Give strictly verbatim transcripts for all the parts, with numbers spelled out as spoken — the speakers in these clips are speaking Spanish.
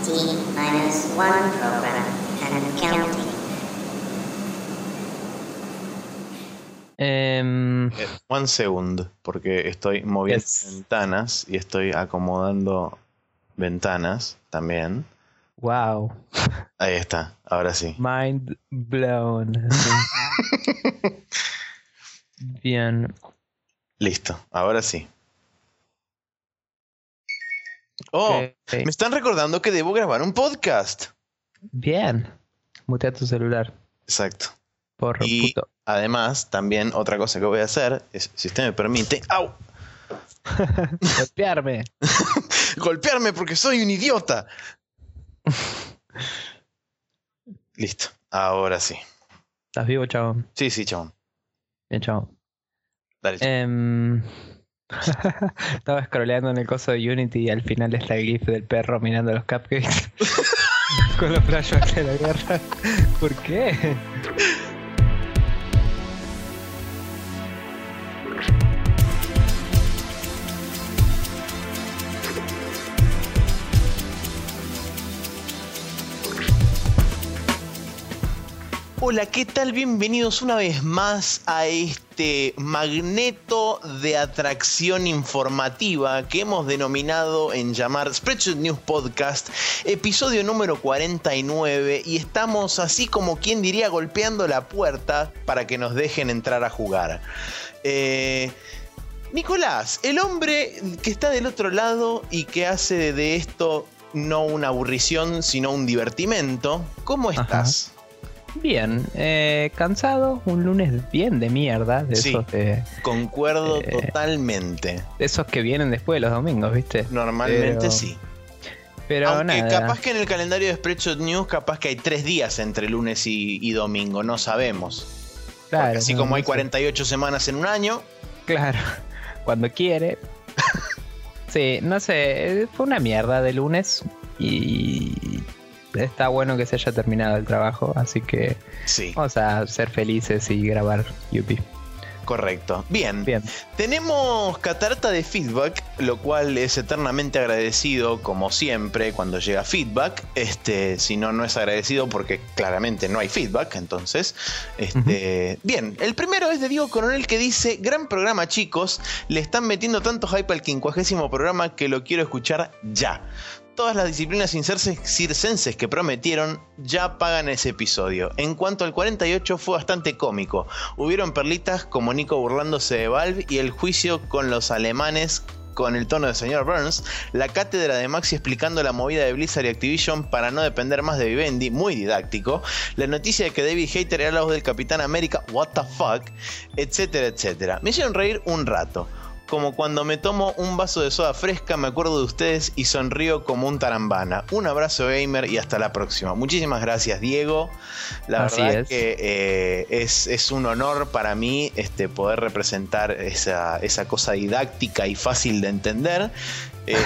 T minus one program and counting. Um, eh, one second, porque estoy moviendo yes. ventanas y estoy acomodando ventanas también. Wow. Ahí está, ahora sí. Mind blown. Sí. Bien. Listo, ahora sí. Oh, Okay. me están recordando que debo grabar un podcast. Bien. Mutea tu celular. Exacto. Por Y puto. además, también otra cosa que voy a hacer es, si usted me permite, ¡au! Golpearme. Golpearme porque soy un idiota. Listo, ahora sí. ¿Estás vivo, chabón? Sí, sí, chabón. Bien, chabón. Dale, chabón. Em, Estaba scrolleando en el coso de Unity y al final está el gif del perro mirando los cupcakes con los flashbacks de la guerra. ¿Por qué? Hola, ¿qué tal? Bienvenidos una vez más a este magneto de atracción informativa que hemos denominado en llamar Spreadshot News Podcast, episodio número cuarenta y nueve, y estamos así como quien diría golpeando la puerta para que nos dejen entrar a jugar. Eh... Nicolás, el hombre que está del otro lado y que hace de esto no una aburrición sino un divertimento, ¿cómo estás? Ajá. Bien, eh, cansado, un lunes bien de mierda, de Sí, esos de, concuerdo eh, totalmente. de esos que vienen después de los domingos, ¿viste? Normalmente Pero- sí. Pero Aunque nada. capaz que en el calendario de Spreadshot News capaz que hay tres días entre lunes y, y domingo, no sabemos. Claro, Porque así no, como hay no sé. cuarenta y ocho semanas en un año. Claro, cuando quiere. Sí, no sé, fue una mierda de lunes y está bueno que se haya terminado el trabajo, así que Sí, vamos a ser felices y grabar Yuppie. correcto. Bien. Bien. Tenemos catarata de feedback, lo cual es eternamente agradecido, como siempre, cuando llega feedback. Este, si no, no es agradecido porque claramente no hay feedback. Entonces, este, uh-huh. Bien, el primero es de Diego Coronel, que dice: gran programa, chicos. Le están metiendo tanto hype al quincuagésimo programa que lo quiero escuchar ya. Todas las disciplinas circenses que prometieron ya pagan ese episodio. En cuanto al cuarenta y ocho, fue bastante cómico. Hubieron perlitas como Nico burlándose de Valve y el juicio con los alemanes con el tono de señor Burns, la cátedra de Maxi explicando la movida de Blizzard y Activision para no depender más de Vivendi, muy didáctico, la noticia de que David Hayter era la voz del Capitán América, what the fuck, etcétera, etcétera. Me hicieron reír un rato. Como cuando me tomo un vaso de soda fresca, me acuerdo de ustedes y sonrío como un tarambana. Un abrazo gamer y hasta la próxima. Muchísimas gracias, Diego. La Así verdad es. que eh, es, es un honor para mí este, poder representar esa, esa cosa didáctica y fácil de entender. Eh,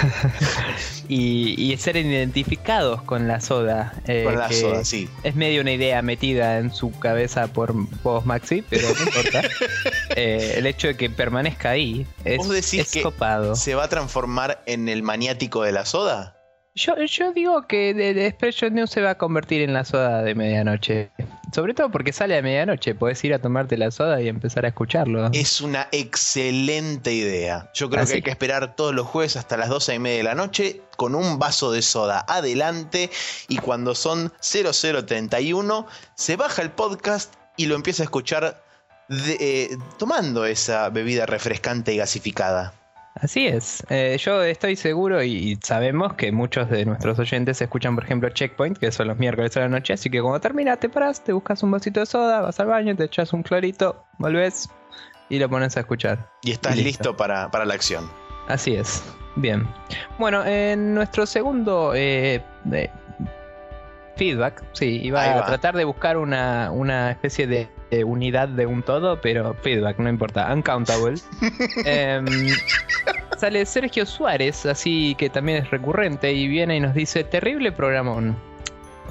y, y ser identificados con la soda. eh, con la que soda, sí. Es medio una idea metida en su cabeza por vos, Maxi, pero no importa. eh, el hecho de que permanezca ahí es, ¿Vos decís es que copado. se va a transformar en el maniático de la soda? Yo, yo digo que de, de Spreadshot News se va a convertir en la soda de medianoche. Sobre todo porque sale a medianoche. Podés ir a tomarte la soda y empezar a escucharlo. Es una excelente idea. Yo creo ¿Ah, que sí? hay que esperar todos los jueves hasta las doce y media de la noche con un vaso de soda adelante, y cuando son cero cero treinta y uno se baja el podcast y lo empieza a escuchar de, eh, tomando esa bebida refrescante y gasificada. Así es. Eh, yo estoy seguro y, y sabemos que muchos de nuestros oyentes escuchan, por ejemplo, Checkpoint, que son los miércoles a la noche. Así que cuando terminas, te paras, te buscas un vasito de soda, vas al baño, te echas un clorito, volvés y lo pones a escuchar. Y estás Y listo, listo. para, para la acción. Así es. Bien. Bueno, en nuestro segundo eh, eh, feedback, sí, iba Ahí a va. tratar de buscar una, una especie de, de unidad de un todo, pero feedback, no importa, uncountable. Em, sale Sergio Suárez, así que también es recurrente, y viene y nos dice: terrible programón.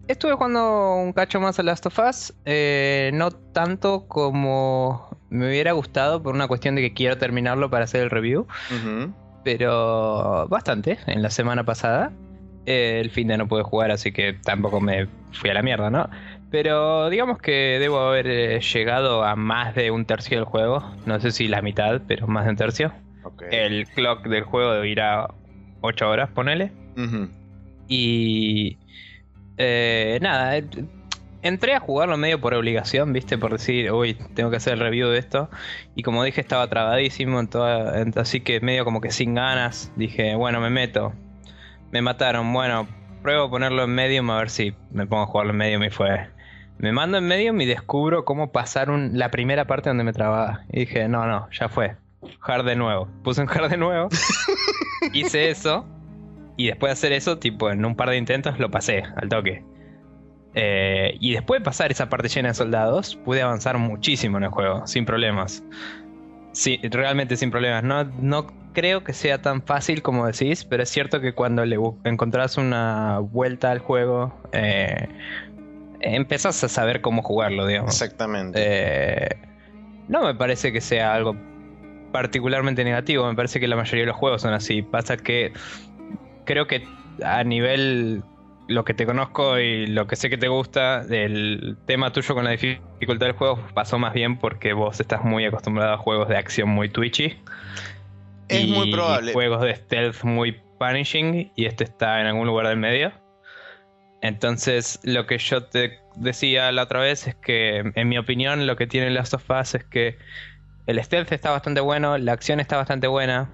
Estuve jugando un cacho más a Last of Us, eh, no tanto como me hubiera gustado por una cuestión de que quiero terminarlo para hacer el review, Ujú. pero bastante en la semana pasada. Eh, el fin de no pude jugar, así que tampoco me fui a la mierda, ¿no? Pero digamos que debo haber eh, llegado a más de un tercio del juego, no sé si la mitad, pero más de un tercio. Ok. El clock del juego debe ir a ocho horas, ponele. Ujú. Y eh, nada, eh, entré a jugarlo medio por obligación, ¿viste? Por decir, uy, tengo que hacer el review de esto. Y como dije, estaba trabadísimo, en toda- en- así que medio como que sin ganas. Dije, bueno, me meto. Me mataron, bueno, pruebo a ponerlo en Medium a ver si me pongo a jugarlo en Medium y fue. Me mando en Medium y descubro cómo pasar un- la primera parte donde me trababa. Y dije, no, no, ya fue. Hard de nuevo. Puse un hard de nuevo. Hice eso. Y después de hacer eso, tipo, en un par de intentos lo pasé al toque. Eh, y después de pasar esa parte llena de soldados, pude avanzar muchísimo en el juego, sin problemas. Sí, realmente sin problemas. No, no creo que sea tan fácil como decís, pero es cierto que cuando le bu- encontrás una vuelta al juego, eh, empezás a saber cómo jugarlo, digamos. Exactamente. Eh, no me parece que sea algo particularmente negativo, me parece que la mayoría de los juegos son así. Pasa que creo que a nivel lo que te conozco y lo que sé que te gusta, el tema tuyo con la dificultad del juego pasó más bien porque vos estás muy acostumbrado a juegos de acción muy twitchy Es muy y probable. juegos de stealth muy punishing, y este está en algún lugar del medio. Entonces, lo que yo te decía la otra vez es que, en mi opinión, lo que tiene Last of Us es que el stealth está bastante bueno, la acción está bastante buena.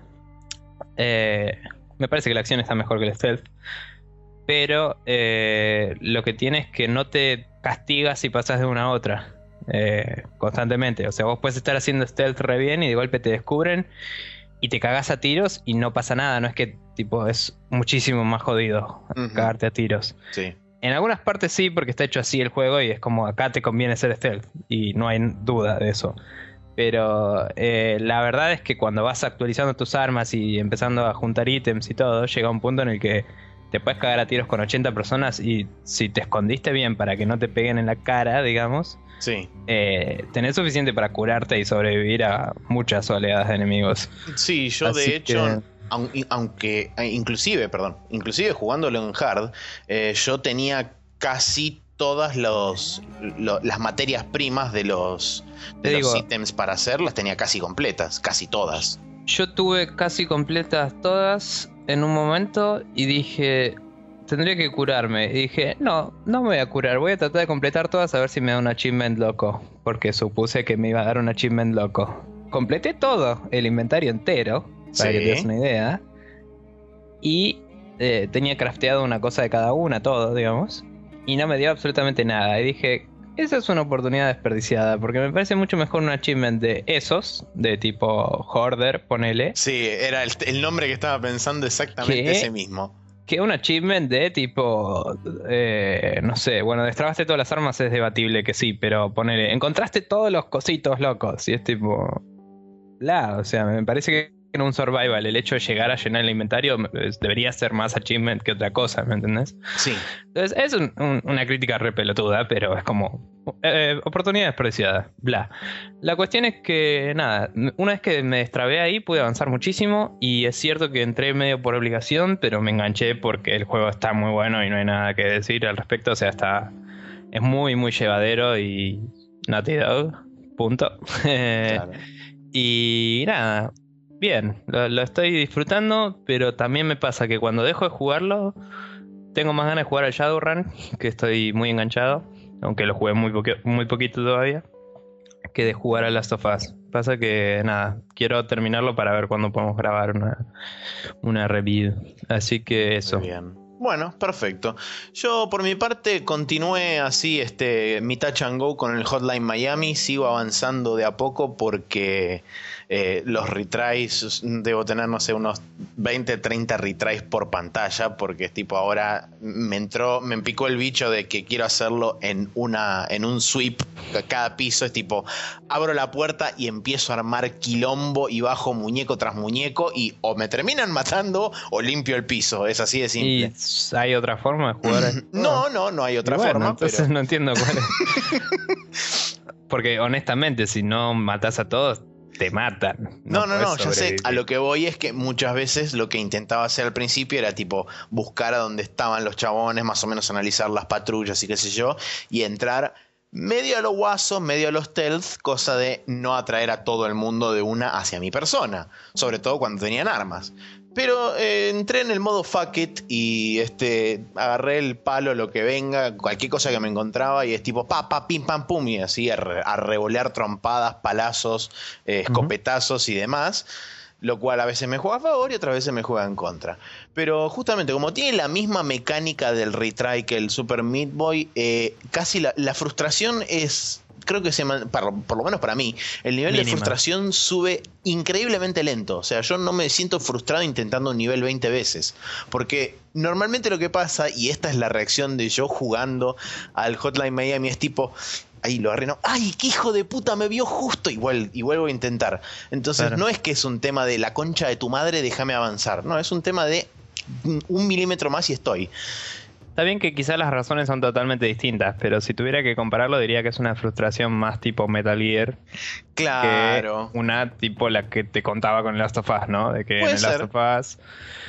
Eh, me parece que la acción está mejor que el stealth. Pero eh, lo que tiene es que no te castigas si pasas de una a otra eh, constantemente. O sea, vos puedes estar haciendo stealth re bien y de golpe te descubren y te cagás a tiros y no pasa nada. No es que tipo es muchísimo más jodido Ujú. cagarte a tiros. Sí. En algunas partes sí, porque está hecho así el juego y es como acá te conviene ser stealth y no hay duda de eso. Pero eh, la verdad es que cuando vas actualizando tus armas y empezando a juntar ítems y todo, llega un punto en el que te puedes cagar a tiros con ochenta personas y si te escondiste bien para que no te peguen en la cara, digamos, Sí. eh, tenés suficiente para curarte y sobrevivir a muchas oleadas de enemigos. Sí, yo Así de hecho, que- aun- aunque, eh, inclusive, perdón, inclusive jugándolo en hard, eh, yo tenía casi todas los, lo- las materias primas de los, de Te los digo- ítems para hacer, las tenía casi completas, casi todas. Yo tuve casi completas todas en un momento y dije, tendría que curarme. Y dije, no, no me voy a curar, voy a tratar de completar todas a ver si me da un achievement loco. Porque supuse que me iba a dar un achievement loco. Completé todo, el inventario entero, para Sí. que te des una idea. Y eh, tenía crafteado una cosa de cada una, todo, digamos. Y no me dio absolutamente nada. Y dije, esa es una oportunidad desperdiciada, porque me parece mucho mejor un achievement de esos, de tipo Hoarder, ponele, Sí, era el, el nombre que estaba pensando exactamente ¿Qué? ese mismo. que un achievement de tipo, eh, no sé, bueno, destrabaste todas las armas, es debatible que sí, pero ponele, encontraste todos los cositos locos, y es tipo, bla, o sea, me parece que en un survival el hecho de llegar a llenar el inventario eh, debería ser más achievement que otra cosa, ¿me entendés? Sí. Entonces es un- un- una crítica re pelotuda, pero es como eh, oportunidad desperdiciada, bla. La cuestión es que, nada, una vez que me destrabé ahí pude avanzar muchísimo y es cierto que entré medio por obligación, pero me enganché porque el juego está muy bueno y no hay nada que decir al respecto, o sea, está es muy muy llevadero y Naughty Dog, punto. Claro. Y nada, bien, lo, lo estoy disfrutando, pero también me pasa que cuando dejo de jugarlo, tengo más ganas de jugar al Shadowrun, que estoy muy enganchado, aunque lo jugué muy, poqui- muy poquito todavía, que de jugar a Last of Us. Pasa que nada, quiero terminarlo para ver cuándo podemos grabar una, una review. Así que eso. Muy bien. Bueno, perfecto. Yo por mi parte continué así este mi touch and go con el Hotline Miami, sigo avanzando de a poco porque eh, los retries, debo tener no sé unos veinte, treinta retries por pantalla, porque es tipo ahora me entró, me picó el bicho de que quiero hacerlo en una en un sweep cada piso, es tipo abro la puerta y empiezo a armar quilombo y bajo muñeco tras muñeco y o me terminan matando o limpio el piso, es así de simple. Y ¿hay otra forma de jugar a esto? No, no, no hay otra Y bueno, forma. entonces Pero... no entiendo cuál es. Porque honestamente, si no matas a todos, te matan. No, no, no, podés ya sé. sobrevivir. A lo que voy es que muchas veces lo que intentaba hacer al principio era tipo buscar a dónde estaban los chabones, más o menos analizar las patrullas y qué sé yo, y entrar medio a lo guaso, medio a los stealth, cosa de no atraer a todo el mundo de una hacia mi persona, sobre todo cuando tenían armas. Pero eh, entré en el modo fuck it y este, agarré el palo, lo que venga, cualquier cosa que me encontraba, y es tipo pa, pa, pim, pam, pum, y así a, re, a revolear trompadas, palazos, eh, escopetazos uh-huh. y demás. Lo cual a veces me juega a favor y otras veces me juega en contra. Pero justamente como tiene la misma mecánica del retry que el Super Meat Boy, eh, casi la, la frustración es... Creo que se man, por, por lo menos para mí, el nivel Mínima. de frustración sube increíblemente lento. O sea, yo no me siento frustrado intentando un nivel veinte veces. Porque normalmente lo que pasa, y esta es la reacción de yo jugando al Hotline Miami, es tipo... Ahí lo arruinó. ¡Ay, qué hijo de puta! Me vio justo. Igual, y vuelvo a intentar. Entonces claro. no es que es un tema de la concha de tu madre, déjame avanzar. No, es un tema de un milímetro más y estoy. Está bien que quizás las razones son totalmente distintas, pero si tuviera que compararlo diría que es una frustración más tipo Metal Gear. Claro. Que una tipo la que te contaba con el Last of Us, ¿no? De que en el Last of Us...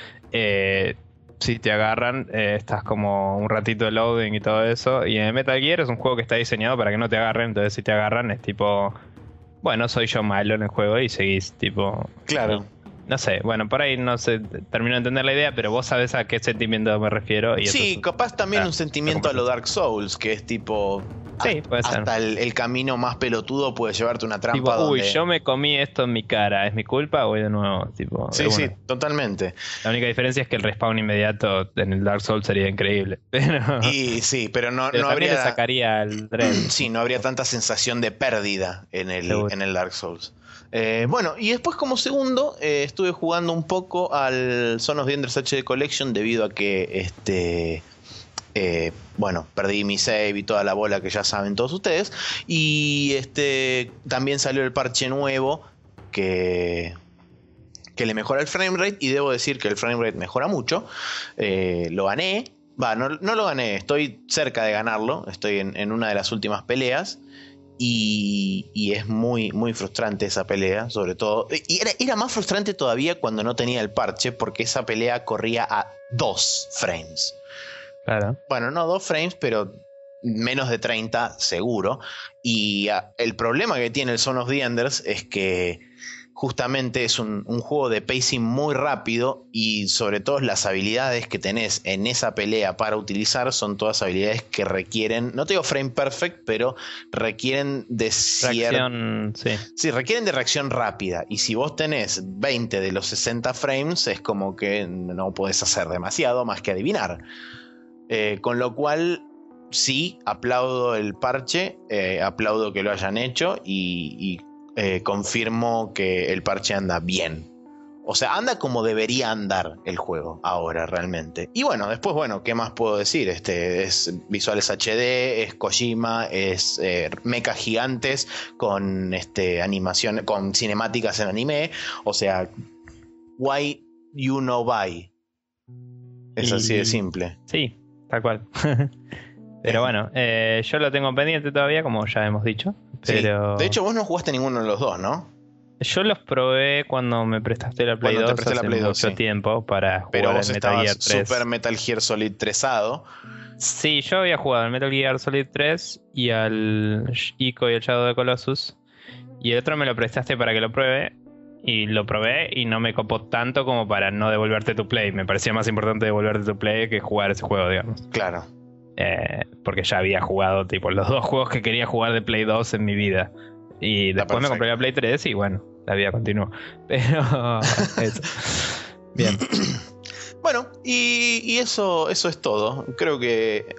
Eh, si te agarran, eh, estás como un ratito de loading y todo eso. Y en Metal Gear es un juego que está diseñado para que no te agarren. Entonces si te agarran es tipo... Bueno, soy yo malo en el juego y seguís tipo... Claro. No sé, bueno, por ahí no sé, termino de entender la idea, pero vos sabés a qué sentimiento me refiero. Y sí, eso, capaz también ah, un sentimiento a lo Dark Souls, que es tipo... Sí, puede ser. Hasta el, el camino más pelotudo puede llevarte una trampa tipo, donde... uy, yo me comí esto en mi cara, ¿es mi culpa? Voy de nuevo, tipo... Sí, sí, totalmente. La única diferencia es que el respawn inmediato en el Dark Souls sería increíble. Pero... Y sí, pero no, pero no habría... le sacaría el Dread. Sí, no habría tanta sensación de pérdida en el, en el Dark Souls. Eh, bueno, y después como segundo eh, estuve jugando un poco al Son of the Enders H D Collection debido a que este eh, bueno, perdí mi save y toda la bola que ya saben todos ustedes, y este también salió el parche nuevo que que le mejora el framerate, y debo decir que el framerate mejora mucho. Eh, lo gané, va, no, no lo gané, estoy cerca de ganarlo, estoy en, en una de las últimas peleas. Y, y es muy, muy frustrante esa pelea, sobre todo. Y era, era más frustrante todavía cuando no tenía el parche, porque esa pelea corría a dos frames. Claro. Bueno, no dos frames, pero menos de treinta seguro. Y a, el problema que tiene el Son of the Enders es que justamente es un, un juego de pacing muy rápido, y sobre todo las habilidades que tenés en esa pelea para utilizar son todas habilidades que requieren, no te digo frame perfect, pero requieren de reacción, cier... sí. sí, requieren de reacción rápida, y si vos tenés veinte de los sesenta frames es como que no podés hacer demasiado más que adivinar, eh, con lo cual sí, aplaudo el parche, eh, aplaudo que lo hayan hecho, y, y Eh, confirmo que el parche anda bien. O sea, anda como debería andar el juego ahora realmente. Y bueno, después, bueno, ¿qué más puedo decir? Este, es visuales H D, es Kojima, es eh, mechas gigantes con este, animación, con cinemáticas en anime. O sea, why you know buy. Es y... así de simple. Sí, tal cual. Pero bueno, eh, yo lo tengo pendiente todavía, como ya hemos dicho. Pero... Sí. De hecho, vos no jugaste ninguno de los dos, ¿no? Yo los probé cuando me prestaste la Play cuando dos te presté hace la Play mucho dos, sí. tiempo para jugar Pero vos el Metal Gear tres. Super Metal Gear Solid tresado. Sí, yo había jugado al Metal Gear Solid tres y al Ico y el Shadow of the Colossus. Y el otro me lo prestaste para que lo pruebe. Y lo probé y no me copó tanto como para no devolverte tu Play. Me parecía más importante devolverte tu Play que jugar ese juego, digamos. Claro. Eh, porque ya había jugado tipo los dos juegos que quería jugar de Play dos en mi vida. Y después me compré la Play tres y bueno, la vida continuó. Pero eso. Bien. Bueno, y, y eso, eso es todo. Creo que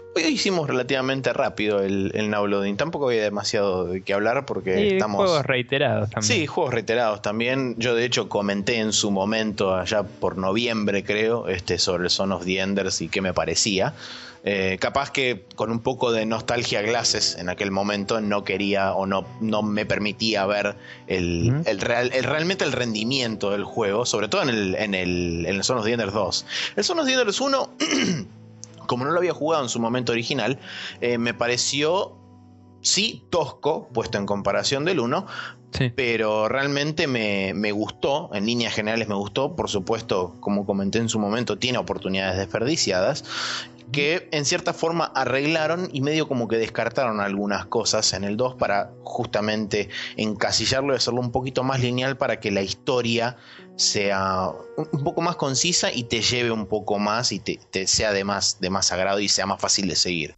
Hoy hicimos relativamente rápido el, el Now Loading. Tampoco había demasiado de qué hablar porque sí, estamos... juegos reiterados también. Sí, juegos reiterados también. Yo de hecho comenté en su momento, allá por noviembre creo, este, sobre el Son of the Enders y qué me parecía. Eh, capaz que con un poco de nostalgia glasses en aquel momento no quería o no, no me permitía ver el, uh-huh. el, real, el realmente el rendimiento del juego, sobre todo en el, en el, en el Son of the Enders dos. El Son of the Enders uno... como no lo había jugado en su momento original, eh, me pareció, sí, tosco, puesto en comparación del uno, sí. Pero realmente me, me gustó, en líneas generales me gustó, por supuesto, como comenté en su momento, tiene oportunidades desperdiciadas, que en cierta forma arreglaron y medio como que descartaron algunas cosas en el dos para justamente encasillarlo y hacerlo un poquito más lineal para que la historia sea un poco más concisa y te lleve un poco más y te, te sea de más, de más agrado y sea más fácil de seguir.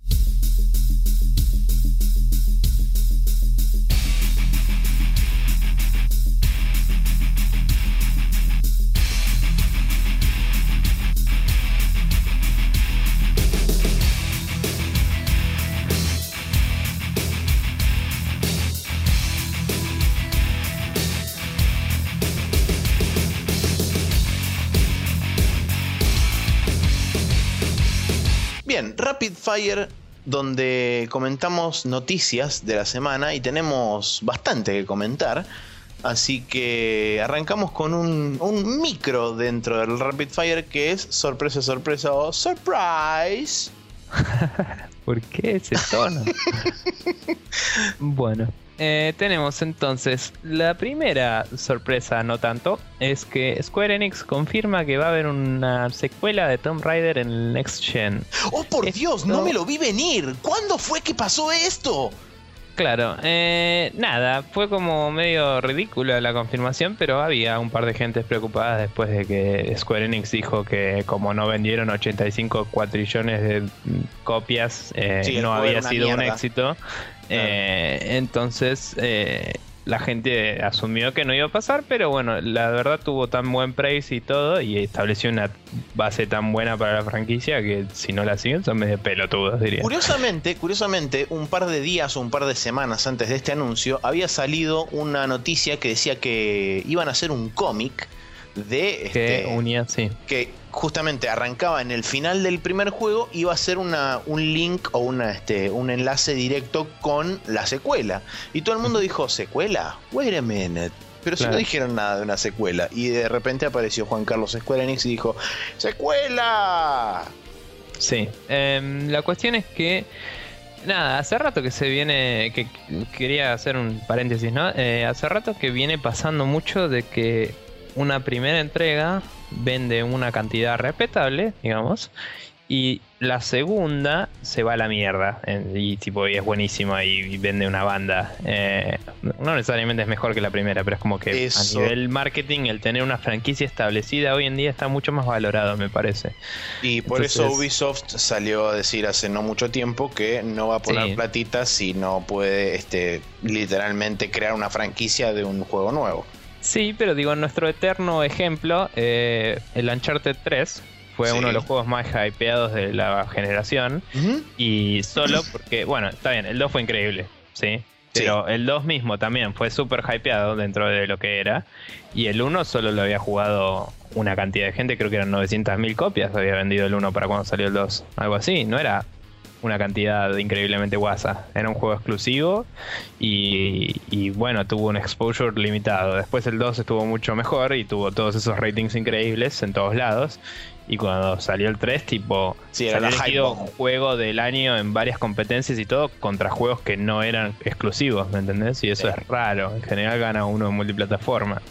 Bien, Rapid Fire, donde comentamos noticias de la semana y tenemos bastante que comentar. Así que arrancamos con un, un micro dentro del Rapid Fire que es sorpresa, sorpresa o surprise. ¿Por qué ese tono? Bueno, eh, tenemos entonces la primera sorpresa, no tanto, es que Square Enix confirma que va a haber una secuela de Tomb Raider en el Next Gen. ¡Oh, por esto... Dios! ¡No me lo vi venir! ¿Cuándo fue que pasó esto? Claro, eh, nada, fue como medio ridícula la confirmación, pero había un par de gentes preocupadas después de que Square Enix dijo que como no vendieron ochenta y cinco cuatrillones de copias, eh, sí, no había sido mierda. un éxito. Eh, entonces eh, la gente asumió que no iba a pasar, pero bueno, la verdad tuvo tan buen praise y todo y estableció una base tan buena para la franquicia que si no la siguen son medio pelotudos, diría. Curiosamente, curiosamente, un par de días o un par de semanas antes de este anuncio había salido una noticia que decía que iban a hacer un cómic de que este, unía, sí. que justamente arrancaba en el final del primer juego, iba a ser una, un link o una, este, un enlace directo con la secuela. Y todo el mundo dijo, ¿secuela? Wait a minute. Pero si claro. no dijeron nada de una secuela. Y de repente apareció Juan Carlos Square Enix y dijo, ¡secuela! Sí. Eh, la cuestión es que nada, hace rato que se viene, que quería hacer un paréntesis, ¿no? Eh, hace rato que viene pasando mucho de que una primera entrega vende una cantidad respetable, digamos, y la segunda se va a la mierda y tipo y es buenísima y vende una banda. Eh, no necesariamente es mejor que la primera, pero es como que Eso. a nivel marketing el tener una franquicia establecida hoy en día está mucho más valorado, me parece. Y por Entonces, eso Ubisoft salió a decir hace no mucho tiempo que no va a poner sí. platitas si no puede este, literalmente crear una franquicia de un juego nuevo. Sí, pero digo, en nuestro eterno ejemplo, eh, el Uncharted tres fue sí. uno de los juegos más hypeados de la generación. Uh-huh. Y solo porque, bueno, está bien, el dos fue increíble, ¿sí? Pero sí. el dos mismo también fue súper hypeado dentro de lo que era. Y el uno solo lo había jugado una cantidad de gente, creo que eran novecientas mil copias había vendido el uno para cuando salió el dos. Algo así, no era una cantidad increíblemente guasa. Era un juego exclusivo y, y bueno, tuvo un exposure limitado. Después el dos estuvo mucho mejor y tuvo todos esos ratings increíbles en todos lados. Y cuando salió el tres, tipo, sí, salió elegido juego del año en varias competencias y todo contra juegos que no eran exclusivos, ¿me entendés? Y eso sí. es raro. En general gana uno en multiplataforma.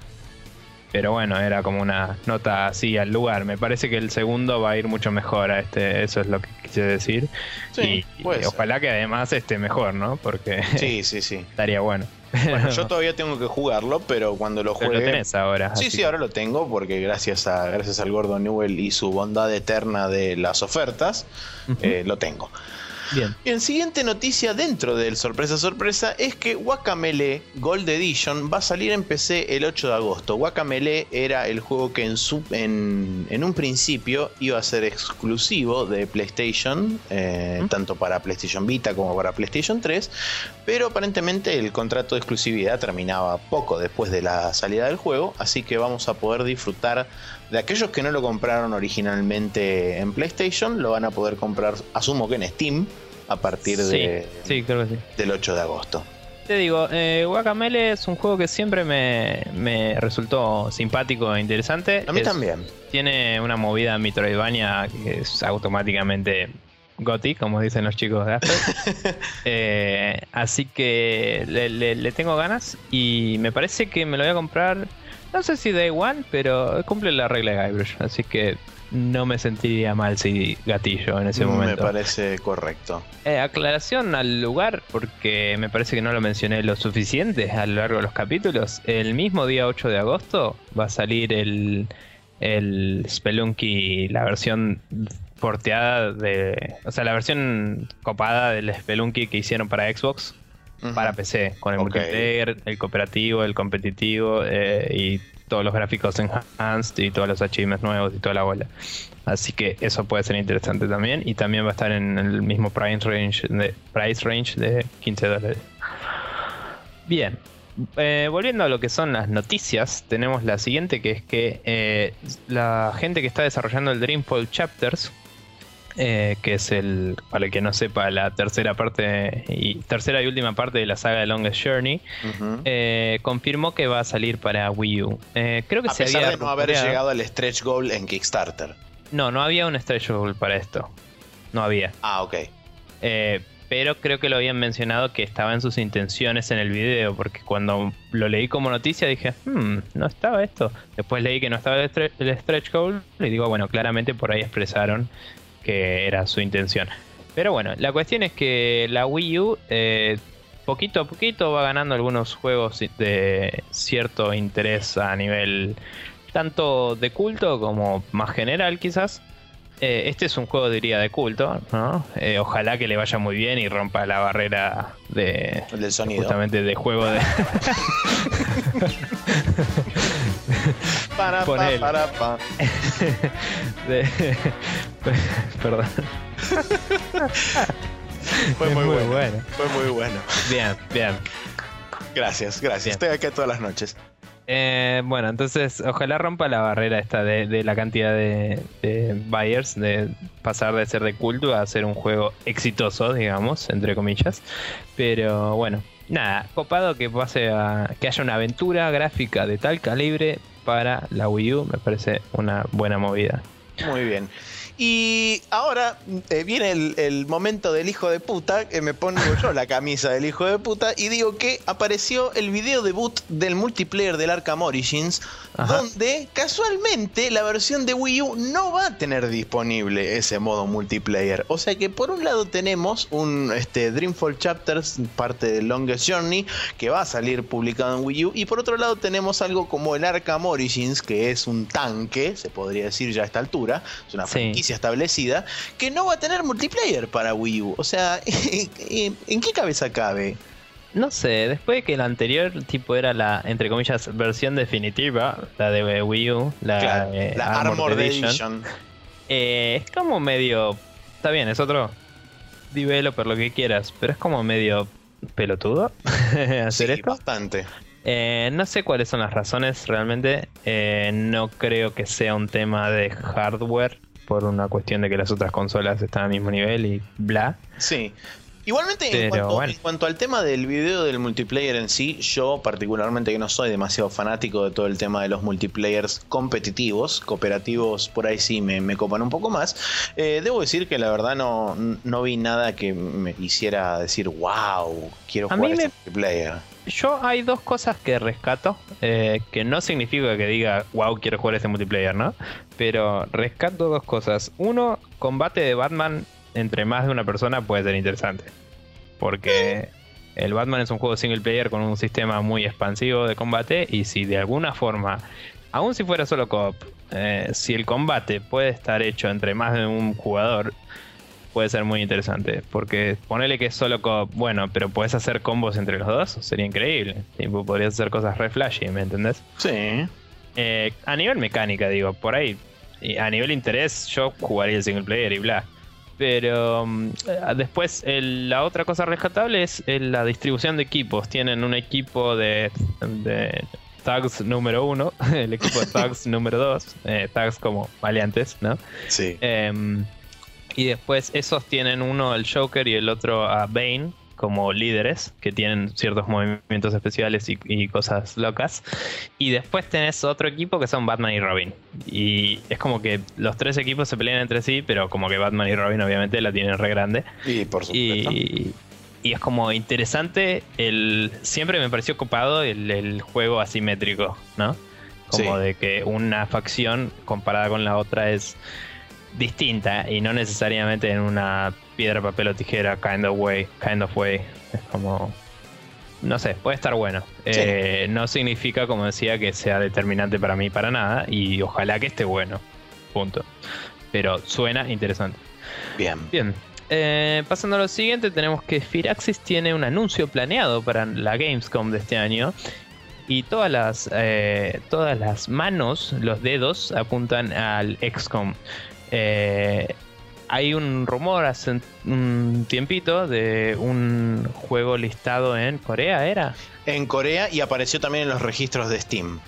Pero bueno, era como una nota así al lugar. Me parece que el segundo va a ir mucho mejor a este. Eso es lo que quise decir. Sí, y, y ojalá que además esté mejor, ¿no? Porque sí, sí, sí. estaría bueno. Bueno, yo todavía tengo que jugarlo, pero cuando lo juegue... Pero lo tenés ahora. Sí, sí, que... ahora lo tengo porque gracias a gracias al Gordo Newell y su bondad eterna de las ofertas, uh-huh. eh, lo tengo. Bien. Bien, siguiente noticia dentro del sorpresa sorpresa es que Guacamelee Gold Edition va a salir en P C el ocho de agosto. Guacamelee era el juego que en, su, en, en un principio iba a ser exclusivo de PlayStation, eh, ¿Mm? tanto para PlayStation Vita como para PlayStation tres, pero aparentemente el contrato de exclusividad terminaba poco después de la salida del juego, así que vamos a poder disfrutar de aquellos que no lo compraron originalmente en PlayStation, lo van a poder comprar, asumo que en Steam, a partir sí, de, sí, creo que sí. del ocho de agosto. Te digo, eh, Guacamelee es un juego que siempre me, me resultó simpático e interesante. A mí es, también. Tiene una movida Metroidvania que es automáticamente Goti, como dicen los chicos de Aspect. eh, así que le, le, le tengo ganas y me parece que me lo voy a comprar, no sé si Day One, pero cumple la regla de Guybrush, así que no me sentiría mal si gatillo en ese momento. Me parece correcto. Eh, aclaración al lugar, porque me parece que no lo mencioné lo suficiente a lo largo de los capítulos. El mismo día ocho de agosto va a salir el, el Spelunky, la versión porteada de... O sea, la versión copada del Spelunky que hicieron para Xbox, uh-huh. para P C, con el okay. multiplayer, el cooperativo, el competitivo eh, y todos los gráficos enhanced y todos los achievements nuevos y toda la bola. Así que eso puede ser interesante también. Y también va a estar en el mismo price range de, price range de quince dólares. Bien. Eh, volviendo a lo que son las noticias, tenemos la siguiente, que es que eh, la gente que está desarrollando el Dreamfall Chapters, eh, que es el, para el que no sepa, la tercera parte y tercera y última parte de la saga de Longest Journey, uh-huh. eh, confirmó que va a salir para Wii U. Eh, creo que a se pesar había de no haber llegado al stretch goal en Kickstarter. No, no había un stretch goal para esto. No había. Ah, ok. Eh, pero creo que lo habían mencionado que estaba en sus intenciones en el video, porque cuando lo leí como noticia dije, hmm, no estaba esto. Después leí que no estaba el stretch, el stretch goal y digo, bueno, claramente por ahí expresaron que era su intención. Pero bueno, la cuestión es que la Wii U eh, poquito a poquito va ganando algunos juegos de cierto interés a nivel tanto de culto como más general quizás. Eh, este es un juego, diría, de culto, ¿no? Eh, ojalá que le vaya muy bien y rompa la barrera de... del sonido. Justamente de juego de... para, pa, para, pa. de... Perdón. Fue muy, muy bueno. bueno. Fue muy bueno. Bien, bien. Gracias, gracias. Bien. Estoy aquí todas las noches. Eh, bueno, entonces ojalá rompa la barrera esta de, de la cantidad de, de buyers, de pasar de ser de culto a ser un juego exitoso, digamos, entre comillas. Pero bueno, nada, copado que pase a que haya una aventura gráfica de tal calibre para la Wii U, me parece una buena movida. Muy bien. Y ahora eh, viene el, el momento del hijo de puta, que me pongo yo la camisa del hijo de puta y digo que apareció el video debut del multiplayer del Arkham Origins, ajá, donde casualmente la versión de Wii U no va a tener disponible ese modo multiplayer. O sea que por un lado tenemos un este, Dreamfall Chapters, parte de Longest Journey, que va a salir publicado en Wii U, y por otro lado tenemos algo como el Arkham Origins, que es un tanque, se podría decir ya a esta altura, es una franquicia sí. establecida, que no va a tener multiplayer para Wii U. O sea, ¿en qué cabeza cabe? No sé, después de que la anterior tipo era la, entre comillas, versión definitiva, la de Wii U, la, claro, eh, la Armored, Armored Edition, Edition. Eh, es como medio... Está bien, es otro developer, lo que quieras, pero es como medio pelotudo hacer sí, esto. Bastante. Eh, no sé cuáles son las razones realmente. Eh, no creo que sea un tema de hardware, por una cuestión de que las otras consolas están al mismo nivel y bla. Sí. Igualmente, Pero, en, cuanto, bueno. en cuanto al tema del video del multiplayer en sí, yo particularmente que no soy demasiado fanático de todo el tema de los multiplayers competitivos, cooperativos por ahí sí me, me copan un poco más, eh, debo decir que la verdad no, no vi nada que me hiciera decir, wow, quiero A jugar mí este me... multiplayer. Yo hay dos cosas que rescato, eh, que no significa que diga, wow, quiero jugar este multiplayer, ¿no? Pero rescato dos cosas. Uno, combate de Batman entre más de una persona puede ser interesante. Porque el Batman es un juego single player con un sistema muy expansivo de combate, y si de alguna forma, aun si fuera solo co-op, eh, si el combate puede estar hecho entre más de un jugador, puede ser muy interesante. Porque ponele que es solo co bueno, pero puedes hacer combos entre los dos, sería increíble. Tipo, podrías hacer cosas re flashy, ¿me entendés? Sí. Eh, a nivel mecánica, digo, por ahí. A nivel interés, yo jugaría el single player y bla. Pero um, después el, la otra cosa rescatable es el, la distribución de equipos. Tienen un equipo de, de Thugs número uno, el equipo de Thugs número dos, eh, Thugs como maleantes, ¿no? Sí. Eh, y después esos tienen uno el Joker y el otro a Bane como líderes, que tienen ciertos movimientos especiales y, y cosas locas. Y después tenés otro equipo que son Batman y Robin. Y es como que los tres equipos se pelean entre sí, pero como que Batman y Robin obviamente la tienen re grande. Y por supuesto. Y, y es como interesante, el siempre me pareció copado el, el juego asimétrico, ¿no? Como Sí. de que una facción comparada con la otra es distinta y no necesariamente en una piedra, papel o tijera kind of way, kind of way. Es como, no sé, puede estar bueno. Sí. Eh, no significa, como decía, que sea determinante para mí para nada y ojalá que esté bueno. Punto. Pero suena interesante. Bien. Bien. Eh, pasando a lo siguiente, tenemos que Firaxis tiene un anuncio planeado para la Gamescom de este año. Y todas las, eh, todas las manos, los dedos, apuntan al X COM. Eh, hay un rumor hace un tiempito de un juego listado en Corea, ¿era? En Corea y apareció también en los registros de Steam.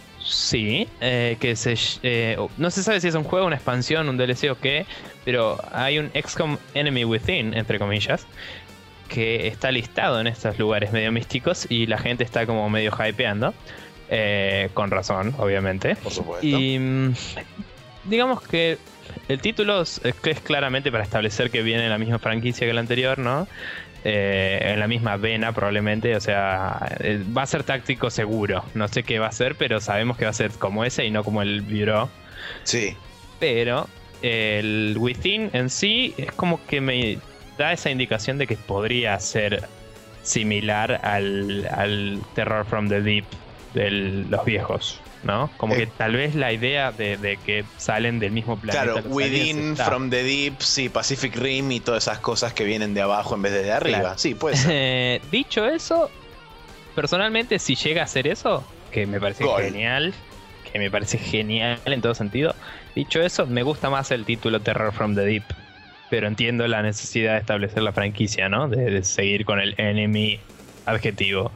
Sí, eh, que se, eh, no se sabe si es un juego, una expansión, un D L C o qué, pero hay un X COM Enemy Within, entre comillas, que está listado en estos lugares medio místicos y la gente está como medio hypeando, eh, con razón, obviamente. Por supuesto. Y mm, digamos que el título es, es claramente para establecer que viene en la misma franquicia que el anterior, ¿no? Eh, en la misma vena probablemente, o sea, eh, va a ser táctico seguro. No sé qué va a ser, pero sabemos que va a ser como ese y no como el Bureau. Sí. Pero el Within en sí es como que me da esa indicación de que podría ser similar al, al Terror from the Deep de los viejos, ¿no? Como Eh. que tal vez la idea de, de que salen del mismo planeta. Claro, los Within, aliens está. From the Deep, sí, Pacific Rim y todas esas cosas que vienen de abajo en vez de de arriba. Claro. Sí, puede ser. Eh, dicho eso, personalmente, si llega a ser eso, que me parece Gol. genial, que me parece genial en todo sentido. Dicho eso, me gusta más el título Terror from the Deep. Pero entiendo la necesidad de establecer la franquicia, ¿no? De, de seguir con el enemy adjetivo.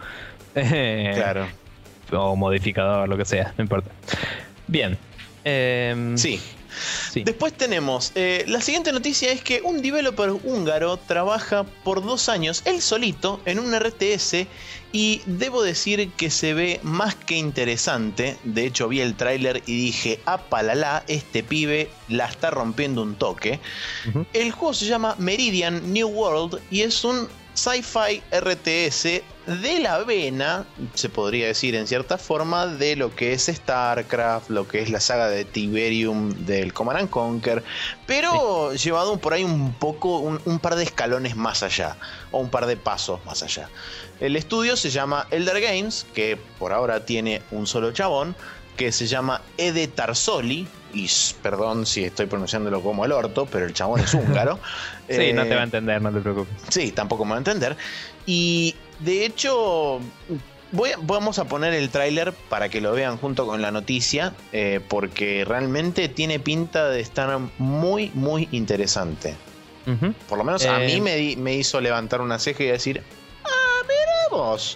Claro. O modificador, lo que sea, no importa. Bien. Eh, Sí. sí. Después tenemos, eh, la siguiente noticia es que un developer húngaro trabaja por dos años, él solito, en un R T S y debo decir que se ve más que interesante. De hecho vi el tráiler y dije, apalala, este pibe la está rompiendo un toque. Uh-huh. El juego se llama Meridian New World y es un sci-fi R T S de la vena, se podría decir en cierta forma, de lo que es StarCraft, lo que es la saga de Tiberium del Command and Conquer, pero sí, llevado por ahí un poco, un, un par de escalones más allá, o un par de pasos más allá. El estudio se llama Elder Games, que por ahora tiene un solo chabón, que se llama Ede Tarsoli, y perdón si estoy pronunciándolo como el orto, pero el chabón es húngaro. Sí, eh, no te va a entender, no te preocupes. Sí, tampoco me va a entender. Y de hecho, voy a- vamos a poner el tráiler para que lo vean junto con la noticia, eh, porque realmente tiene pinta de estar muy, muy interesante. Uh-huh. Por lo menos a Eh. mí me, di- me hizo levantar una ceja y decir, ah, mira vos.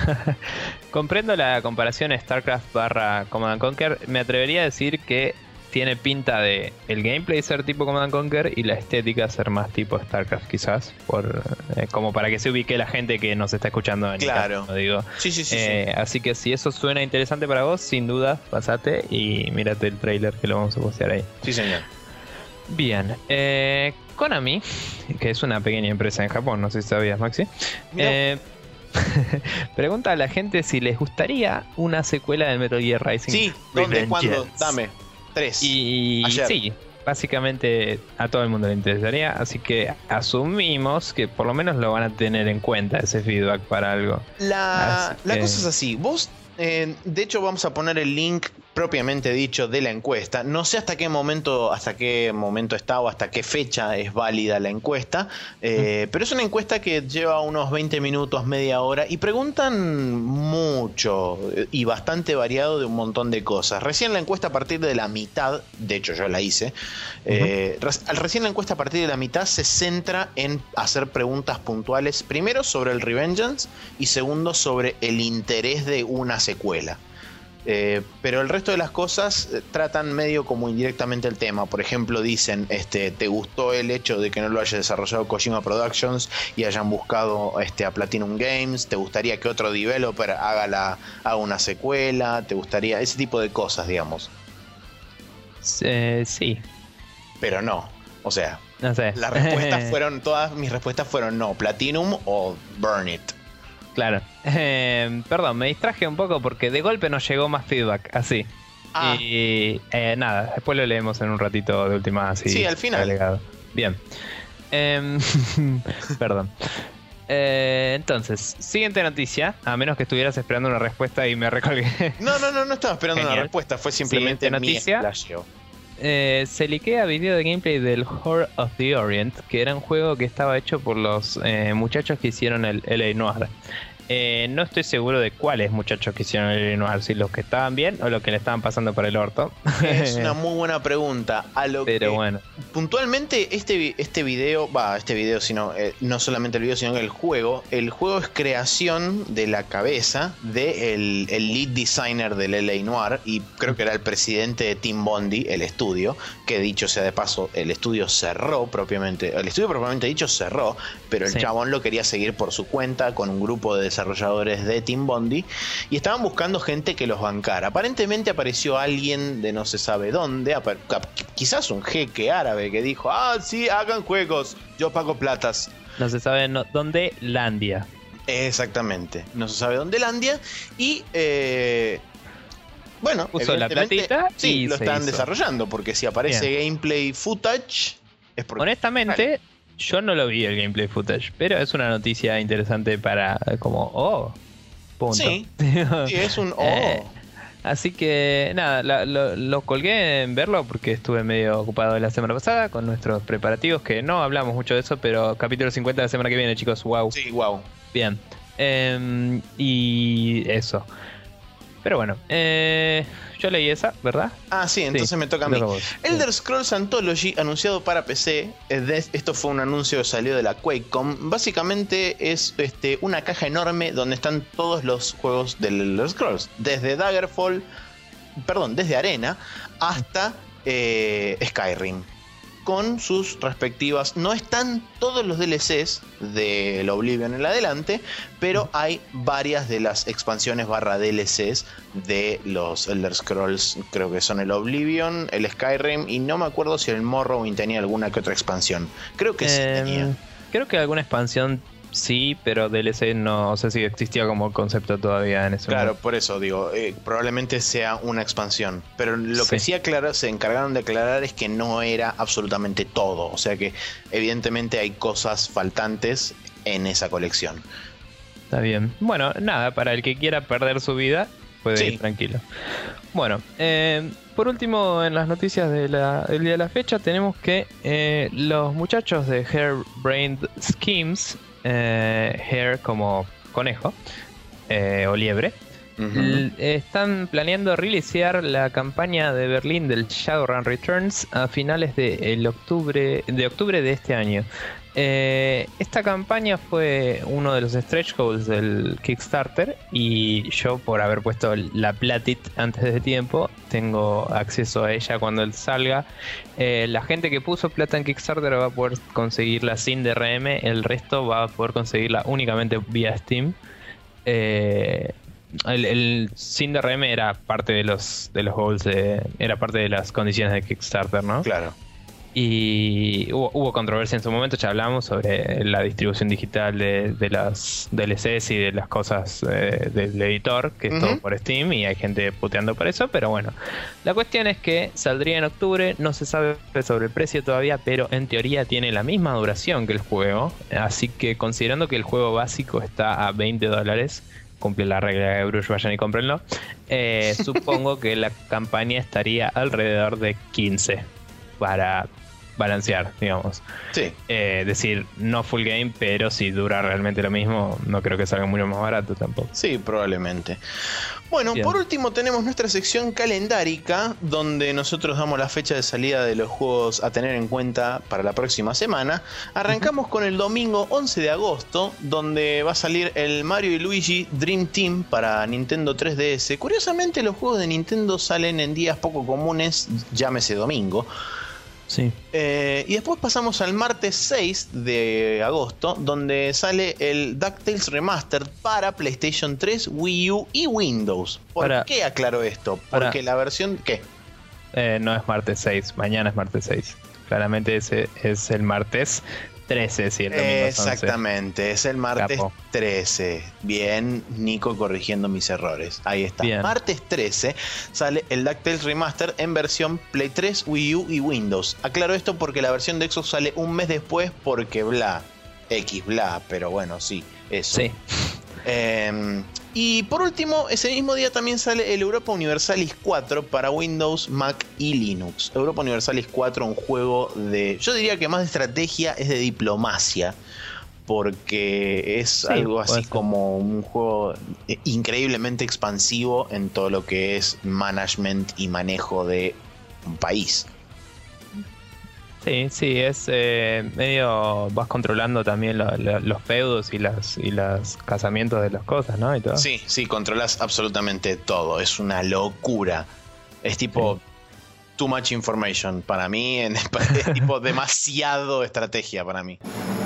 Comprendo la comparación StarCraft barra Command and Conquer. Me atrevería a decir que tiene pinta de el gameplay ser tipo Command and Conquer y la estética ser más tipo StarCraft, quizás, por eh, como para que se ubique la gente que nos está escuchando en Claro. el campo, digo. Sí, sí, sí, Eh, así que si eso suena interesante para vos, sin duda, pasate y mírate el trailer que lo vamos a postear ahí. sí. Sí, señor. Bien, eh, Konami, que es una pequeña empresa en Japón, no sé si sabías, Maxi. Mirá. Eh, pregunta a la gente si les gustaría una secuela de Metal Gear Rising. Sí, ¿dónde? Revengeance. ¿Cuándo? Dame. Tres. Y Ayer. sí, básicamente a todo el mundo le interesaría, así que asumimos que por lo menos lo van a tener en cuenta ese feedback para algo. La, Así la que- cosa es así. Vos, eh, de hecho, vamos a poner el link propiamente dicho de la encuesta. No sé hasta qué momento, hasta qué momento está o hasta qué fecha es válida la encuesta, eh, pero es una encuesta que lleva unos veinte minutos, media hora, y preguntan mucho y bastante variado de un montón de cosas. Recién la encuesta a partir de la mitad, de hecho yo la hice, eh, uh-huh. recién la encuesta a partir de la mitad se centra en hacer preguntas puntuales, primero sobre el Revengeance y segundo sobre el interés de una secuela. Eh, pero el resto de las cosas eh, tratan medio como indirectamente el tema. Por ejemplo, dicen, este, ¿te gustó el hecho de que no lo haya desarrollado Kojima Productions y hayan buscado este, a Platinum Games? ¿Te gustaría que otro developer haga, la, haga una secuela? ¿Te gustaría ese tipo de cosas, digamos? Eh, sí. Pero no, o sea, no sé. Las respuestas fueron, todas mis respuestas fueron no, Platinum o Burn It. Claro. Eh, perdón, me distraje un poco porque de golpe nos llegó más feedback, así. Ah. Y eh, nada, después lo leemos en un ratito de última así. Sí, al final. Agregado. Bien. Eh, perdón. Eh, entonces, siguiente noticia, a menos que estuvieras esperando una respuesta y me recolgué. No, no, no, no estaba esperando Genial. una respuesta, fue simplemente siguiente noticia. Mi Eh, se liquea video de gameplay del Horror of the Orient, que era un juego que estaba hecho por los eh, muchachos que hicieron el L A Noire. Eh, no estoy seguro de cuáles muchachos que hicieron el L A Noire, si los que estaban bien o los que le estaban pasando por el orto. Es una muy buena pregunta. A lo Pero que, bueno. Puntualmente este, este video, va, este video, sino eh, no solamente el video, sino que el juego. El juego es creación de la cabeza del de el lead designer del L A Noire, y creo que era el presidente de Team Bondi, el estudio, que dicho sea de paso, el estudio cerró propiamente, el estudio propiamente dicho cerró, pero el sí. chabón lo quería seguir por su cuenta con un grupo de desarrolladores de Team Bondi, y estaban buscando gente que los bancara. Aparentemente apareció alguien de no se sabe dónde, quizás un jeque árabe que dijo, ah, sí, hagan juegos, yo pago platas. No se sabe no, dónde Landia. Exactamente, no se sabe dónde Landia, y eh, bueno, puso la platita sí, y lo están hizo. desarrollando, porque si aparece Bien. gameplay footage es porque... Honestamente, vale. yo no lo vi el gameplay footage, pero es una noticia interesante para como, oh, punto. Sí, sí es un oh. Eh, así que nada, la, lo, lo colgué en verlo porque estuve medio ocupado la semana pasada con nuestros preparativos, que no hablamos mucho de eso, pero capítulo cincuenta la semana que viene, chicos, wow. Sí, wow. Bien. Eh, y eso. Pero bueno, eh, yo leí esa, ¿verdad? Ah, sí, entonces sí, me toca a mí. Elder Scrolls Anthology, anunciado para P C. Esto fue un anuncio que salió de la QuakeCon. Básicamente es este, una caja enorme donde están todos los juegos del Elder Scrolls. Desde Daggerfall, perdón, desde Arena hasta eh, Skyrim. Con sus respectivas, no están todos los D L Cs del Oblivion en adelante, pero hay varias de las expansiones barra D L Cs de los Elder Scrolls. Creo que son el Oblivion, el Skyrim, y no me acuerdo si el Morrowind tenía alguna que otra expansión. Creo que eh, sí tenía. Creo que alguna expansión sí, pero D L C no sé si existía como concepto todavía en ese Claro, momento. por eso digo, eh, probablemente sea una expansión. Pero lo Sí. que sí aclaró, se encargaron de aclarar es que no era absolutamente todo. O sea que evidentemente hay cosas faltantes en esa colección. Está bien. Bueno, nada, para el que quiera perder su vida, puede Sí. ir tranquilo. Bueno, eh, por último, en las noticias del día de la fecha, tenemos que eh, los muchachos de Harebrained Schemes, eh, Hare como conejo eh, o liebre, Uh-huh. están planeando releasear la campaña de Berlín del Shadowrun Returns a finales de, el octubre, de octubre de este año. Eh, esta campaña fue uno de los stretch goals del Kickstarter, y yo, por haber puesto la platit antes de tiempo, tengo acceso a ella cuando él salga. Eh, la gente que puso plata en Kickstarter va a poder conseguirla sin D R M, el resto va a poder conseguirla únicamente vía Steam. Eh, El, el sin D R M era parte de los de los goals de, era parte de las condiciones de Kickstarter, ¿no? Claro. Y hubo, hubo controversia en su momento, ya hablamos sobre la distribución digital de, de las D L Cs y de las cosas eh, del editor, que es Uh-huh. todo por Steam, y hay gente puteando por eso, pero bueno. La cuestión es que saldría en octubre, no se sabe sobre el precio todavía, pero en teoría tiene la misma duración que el juego, así que considerando que el juego básico está a veinte dólares, cumple la regla de Bruce, vayan y cómprenlo. Eh, supongo que la campaña estaría alrededor de quince para balancear, digamos. Sí. Eh, decir, no full game, pero si dura realmente lo mismo, no creo que salga mucho más barato tampoco. Sí, probablemente. Bueno, Bien. Por último tenemos nuestra sección calendárica, donde nosotros damos la fecha de salida de los juegos a tener en cuenta para la próxima semana. Arrancamos uh-huh. con el domingo once de agosto, donde va a salir el Mario y Luigi Dream Team para Nintendo tres D S. Curiosamente, los juegos de Nintendo salen en días poco comunes, llámese domingo. Sí. Eh, y después pasamos al martes seis de agosto, donde sale el DuckTales Remastered para PlayStation tres, Wii U y Windows. ¿Por para, qué aclaro esto? Porque para, la versión... ¿Qué? Eh, no es martes seis, mañana es martes seis. Claramente ese es el martes trece, si el domingo es once. Exactamente, es el martes Capo. trece. Bien, Nico corrigiendo mis errores. Ahí está. Bien. Martes trece sale el DuckTales Remaster en versión Play tres, Wii U y Windows. Aclaro esto porque la versión de Xbox sale un mes después porque bla, X bla, pero bueno, sí, eso. Sí. Eh, y por último, ese mismo día también sale el Europa Universalis cuatro para Windows, Mac y Linux. Europa Universalis cuatro, un juego de, yo diría que más de estrategia, es de diplomacia, porque es sí, algo así como un juego increíblemente expansivo en todo lo que es management y manejo de un país. Sí, sí, es eh, medio, vas controlando también lo, lo, los feudos y las y los casamientos de las cosas, ¿no? Y todo. Sí, sí, controlas absolutamente todo, es una locura. Es tipo sí. Too much information para mí, es tipo demasiado estrategia para mí.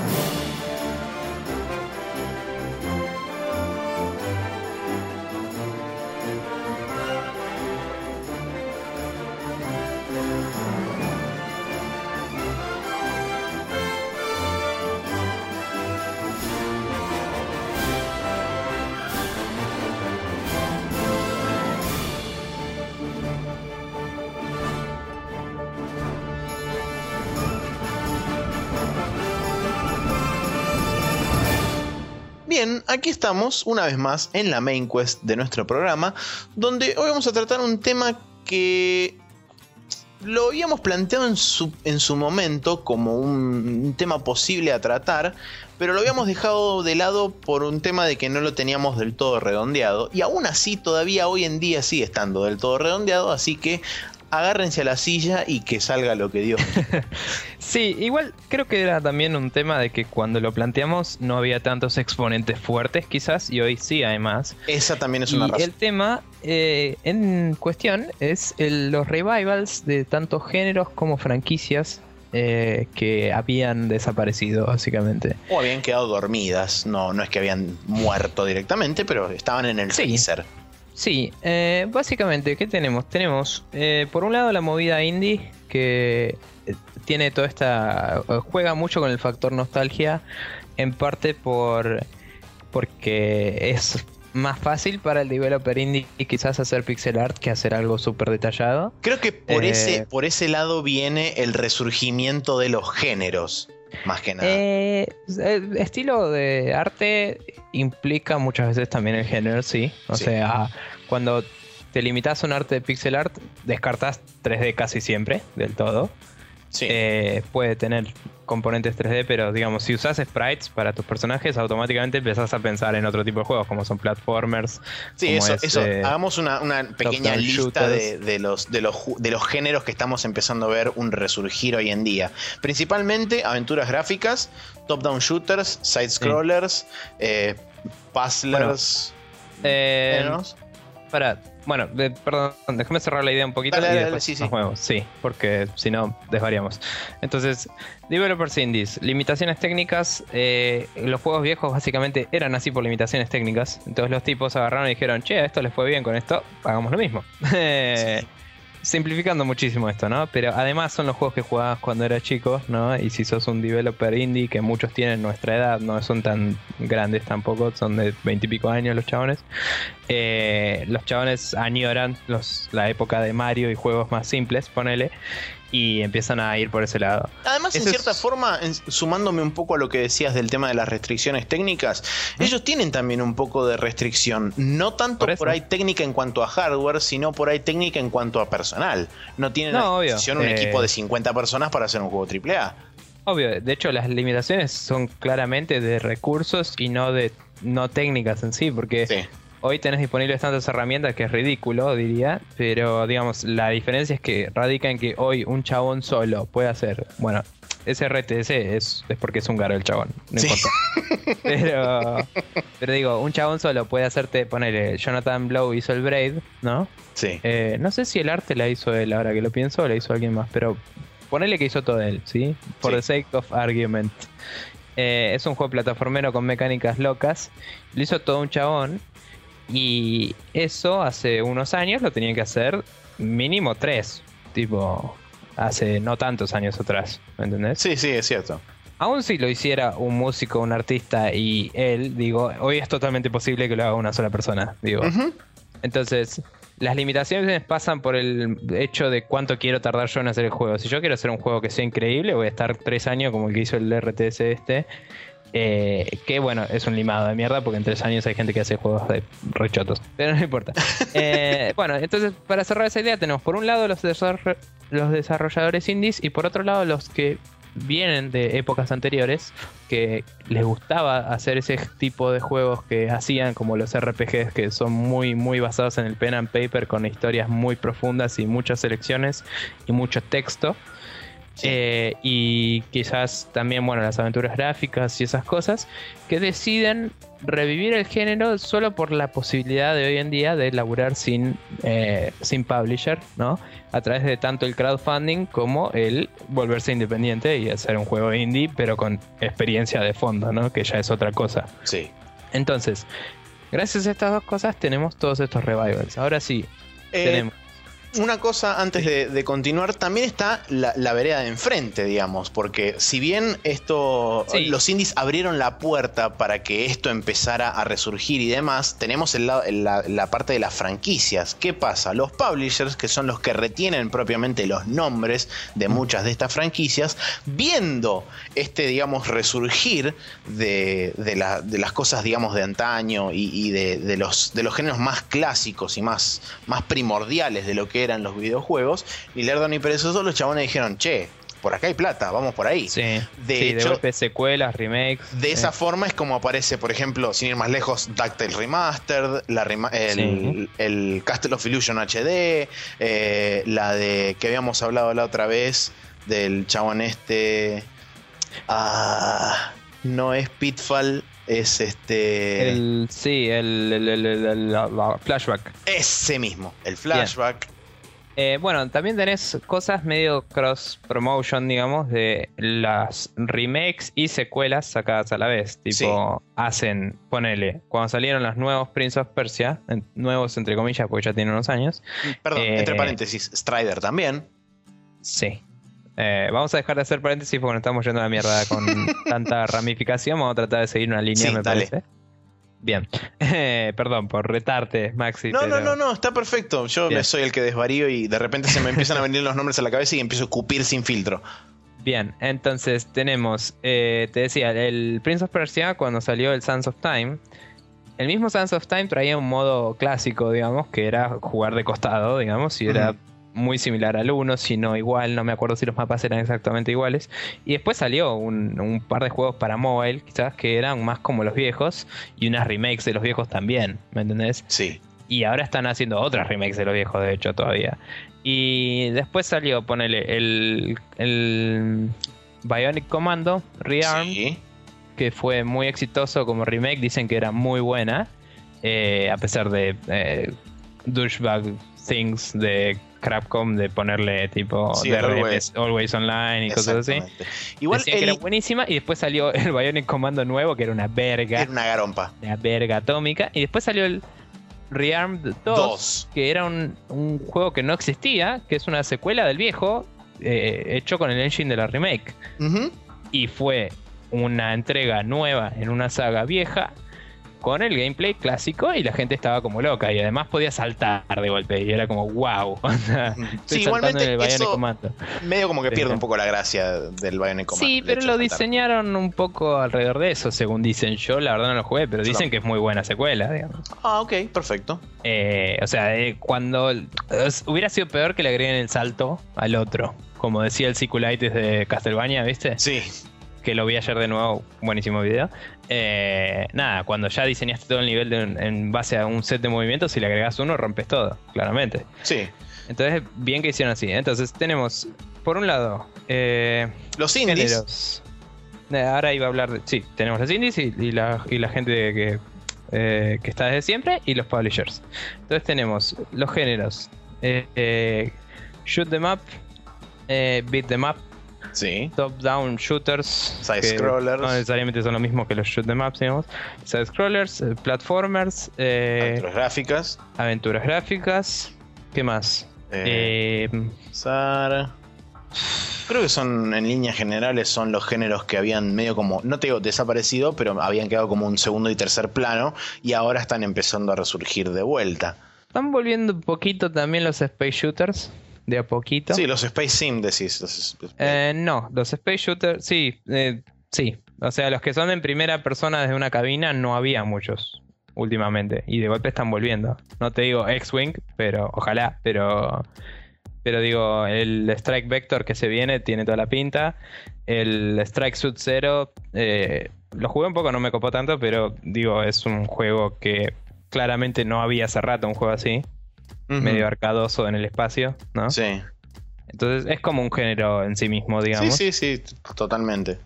Bien, aquí estamos una vez más en la main quest de nuestro programa, donde hoy vamos a tratar un tema que lo habíamos planteado en su, en su momento como un, un tema posible a tratar, pero lo habíamos dejado de lado por un tema de que no lo teníamos del todo redondeado, y aún así todavía hoy en día sigue estando del todo redondeado, así que agárrense a la silla y que salga lo que Dios quiera. Sí, igual creo que era también un tema de que cuando lo planteamos no había tantos exponentes fuertes quizás, y hoy sí hay más. Esa también es una y razón. El tema eh, en cuestión es el, los revivals de tantos géneros como franquicias eh, que habían desaparecido básicamente. O habían quedado dormidas, no, no es que habían muerto directamente, pero estaban en el sí. freezer. Sí, eh, básicamente, ¿qué tenemos? Tenemos, eh, por un lado, la movida indie, que tiene toda esta... juega mucho con el factor nostalgia, en parte por porque es más fácil para el developer indie quizás hacer pixel art que hacer algo súper detallado. Creo que por, eh, ese, por ese lado viene el resurgimiento de los géneros. Más que nada. Eh, el estilo de arte implica muchas veces también el género, sí. O sí. sea, cuando te limitas a un arte de pixel art, descartas tres D casi siempre, del todo. Sí. Eh, puede tener componentes tres D, pero digamos, si usas sprites para tus personajes, automáticamente empezás a pensar en otro tipo de juegos, como son platformers. Sí, como eso, es, eso. Eh, hagamos una, una pequeña lista de, de, los, de, los, de los géneros que estamos empezando a ver un resurgir hoy en día. Principalmente aventuras gráficas, top-down shooters, side-scrollers, sí. eh, puzzlers. Bueno, eh, para, bueno, de, perdón, déjame cerrar la idea un poquito. Dale, y dale, después sí, sí. nos movemos. Sí, porque si no, desvariamos. Entonces, developers indies, limitaciones técnicas. Eh, los juegos viejos básicamente eran así por limitaciones técnicas. Entonces los tipos agarraron y dijeron, che, a esto les fue bien con esto, hagamos lo mismo. Sí. Simplificando muchísimo esto, ¿no? Pero además son los juegos que jugabas cuando eras chico, ¿no? Y si sos un developer indie, que muchos tienen nuestra edad, no son tan grandes tampoco, son de veintipico años los chabones. Eh, los chabones añoran los, la época de Mario y juegos más simples, ponele. y empiezan a ir por ese lado. Además, Eso en cierta es... forma, en, sumándome un poco a lo que decías del tema de las restricciones técnicas, ¿Mm? ellos tienen también un poco de restricción. No tanto por, por ahí técnica en cuanto a hardware, sino por ahí técnica en cuanto a personal. No tienen no, a disposición un eh... equipo de cincuenta personas para hacer un juego triple A. Obvio, de hecho las limitaciones son claramente de recursos y no de no técnicas en sí, porque... Sí. Hoy tenés disponibles tantas herramientas que es ridículo, diría, pero digamos, la diferencia es que radica en que hoy un chabón solo puede hacer, bueno, ese R T S es, es porque es un garo el chabón, no sí. importa. Pero, pero digo, un chabón solo puede hacerte, ponele, Jonathan Blow hizo el Braid, ¿no? Sí. Eh, no sé si el arte la hizo él, ahora que lo pienso, o la hizo alguien más, pero ponele que hizo todo él, ¿sí? For sí. the sake of argument. Eh, es un juego plataformero con mecánicas locas, lo hizo todo un chabón. Y eso hace unos años lo tenían que hacer mínimo tres, tipo hace no tantos años atrás, ¿me entendés? Sí, sí, es cierto. Aún si lo hiciera un músico, un artista y él, digo, hoy es totalmente posible que lo haga una sola persona, digo. Uh-huh. Entonces, las limitaciones pasan por el hecho de cuánto quiero tardar yo en hacer el juego. Si yo quiero hacer un juego que sea increíble, voy a estar tres años como el que hizo el R T S este. Eh, que bueno, es un limado de mierda porque en tres años hay gente que hace juegos de rechotos, pero no importa. eh, bueno, entonces para cerrar esa idea tenemos por un lado los, desarroll- los desarrolladores indies y por otro lado los que vienen de épocas anteriores que les gustaba hacer ese tipo de juegos que hacían, como los R P Gs, que son muy muy basados en el pen and paper, con historias muy profundas y muchas selecciones y mucho texto. Sí. Eh, y quizás también, bueno, las aventuras gráficas y esas cosas, que deciden revivir el género solo por la posibilidad de hoy en día de laburar sin, eh, sin publisher, ¿no? A través de tanto el crowdfunding como el volverse independiente y hacer un juego indie, pero con experiencia de fondo, ¿no? Que ya es otra cosa. Sí. Entonces, gracias a estas dos cosas tenemos todos estos revivals. Ahora sí, eh... tenemos... Una cosa antes de, de continuar, también está la, la vereda de enfrente, digamos, porque si bien esto sí. los indies abrieron la puerta para que esto empezara a resurgir y demás, tenemos el lado, la, la parte de las franquicias. ¿Qué pasa? Los publishers, que son los que retienen propiamente los nombres de muchas de estas franquicias, viendo este, digamos, resurgir de, de, la, de las cosas, digamos, de antaño y, y de, de, los, de los géneros más clásicos y más, más primordiales de lo que eran los videojuegos, ni lerdo ni perezoso, los chabones dijeron, che, por acá hay plata, vamos por ahí. Sí, de sí, hecho, de secuelas, remakes. De sí. esa forma es como aparece, por ejemplo, sin ir más lejos, DuckTales Remastered, la rema el, sí. el Castle of Illusion H D, eh, la de que habíamos hablado la otra vez, del chabón este... Ah, no es Pitfall, es este... El, sí, el, el, el, el, el la, la Flashback. Ese mismo, el Flashback. Eh, bueno, también tenés cosas medio cross-promotion, digamos, de las remakes y secuelas sacadas a la vez. Tipo, sí. hacen, ponele, cuando salieron los nuevos Prince of Persia, nuevos entre comillas, porque ya tienen unos años. Perdón, eh, entre paréntesis, Strider también. Sí. Eh, vamos a dejar de hacer paréntesis porque nos estamos yendo a la mierda con tanta ramificación. Vamos a tratar de seguir una línea, sí, me dale. parece. Bien, eh, perdón por retarte, Maxi. No, pero... no, no, no, está perfecto. Yo me soy el que desvarío y de repente se me empiezan a venir los nombres a la cabeza y empiezo a cupir sin filtro. Bien, entonces tenemos, eh, te decía, el Prince of Persia cuando salió el Sands of Time. El mismo Sands of Time traía un modo clásico, digamos, que era jugar de costado, digamos, y era... Uh-huh. muy similar al uno, si no igual, no me acuerdo si los mapas eran exactamente iguales. Y después salió un, un par de juegos para mobile, quizás que eran más como los viejos, y unas remakes de los viejos también, ¿me entendés? Sí. Y ahora están haciendo otras remakes de los viejos, de hecho, todavía. Y después salió, ponele, el, el Bionic Commando Rearmed, sí. que fue muy exitoso como remake, dicen que era muy buena, eh, a pesar de eh, douchebag things de Capcom, de ponerle tipo sí, D R M, always. always online y cosas así. Igual decían el... que era buenísima, y después salió el Bionic Commando nuevo, que era una verga. Era una garompa. Una verga atómica. Y después salió el Rearmed dos, que era un, un juego que no existía, que es una secuela del viejo, eh, hecho con el engine de la remake. Uh-huh. Y fue una entrega nueva en una saga vieja, con el gameplay clásico y la gente estaba como loca y además podía saltar de golpe y era como wow. O sea, estoy Sí, saltando en el igualmente Bionic eso Commando. medio como que pierde un poco la gracia del Bionic Commando. Sí, el pero hecho lo de saltar. diseñaron un poco alrededor de eso, según dicen. Yo la verdad no lo jugué, pero Yo dicen tampoco. que es muy buena secuela, digamos. Ah, ok, perfecto. Eh, o sea, eh, cuando es- hubiera sido peor que le agreguen el salto al otro. Como decía el Sequelitis de Castlevania, ¿viste? Sí, Que lo vi ayer de nuevo, buenísimo video. Eh, nada, cuando ya diseñaste todo el nivel de un- en base a un set de movimientos, si le agregas uno, rompes todo, claramente. sí. Entonces, bien que hicieron así. Entonces, tenemos, por un lado, eh, Los indies. géneros. Eh, Ahora iba a hablar de. Sí, tenemos los indies y, y la, y la gente que, eh, que está desde siempre y los publishers. Entonces, tenemos los géneros: eh, eh, Shoot them up, eh, Beat them up, Sí. top-down shooters, Side que scrollers. no necesariamente son lo mismo que los shoot 'em ups, digamos. Side scrollers, eh, platformers, eh, Aventuras gráficas. aventuras gráficas. ¿Qué más? Eh, Eh, Sar. Creo que son, en líneas generales, son los géneros que habían medio como, no te digo desaparecido, pero habían quedado como un segundo y tercer plano y ahora están empezando a resurgir de vuelta. están volviendo un poquito también los space shooters, de a poquito. Sí, los Space Sim decís. Los, Eh, no, los space shooters, sí, eh, sí. O sea, los que son en primera persona desde una cabina no había muchos últimamente y de golpe están volviendo. No te digo X-Wing, pero ojalá, pero pero digo, el Strike Vector que se viene tiene toda la pinta. El Strike Suit Zero eh, lo jugué un poco, no me copó tanto, pero digo, es un juego que claramente no había hace rato un juego así, Ujú. medio arcadoso en el espacio, ¿no? Sí. Entonces es como un género en sí mismo, digamos. Sí, sí, sí, totalmente.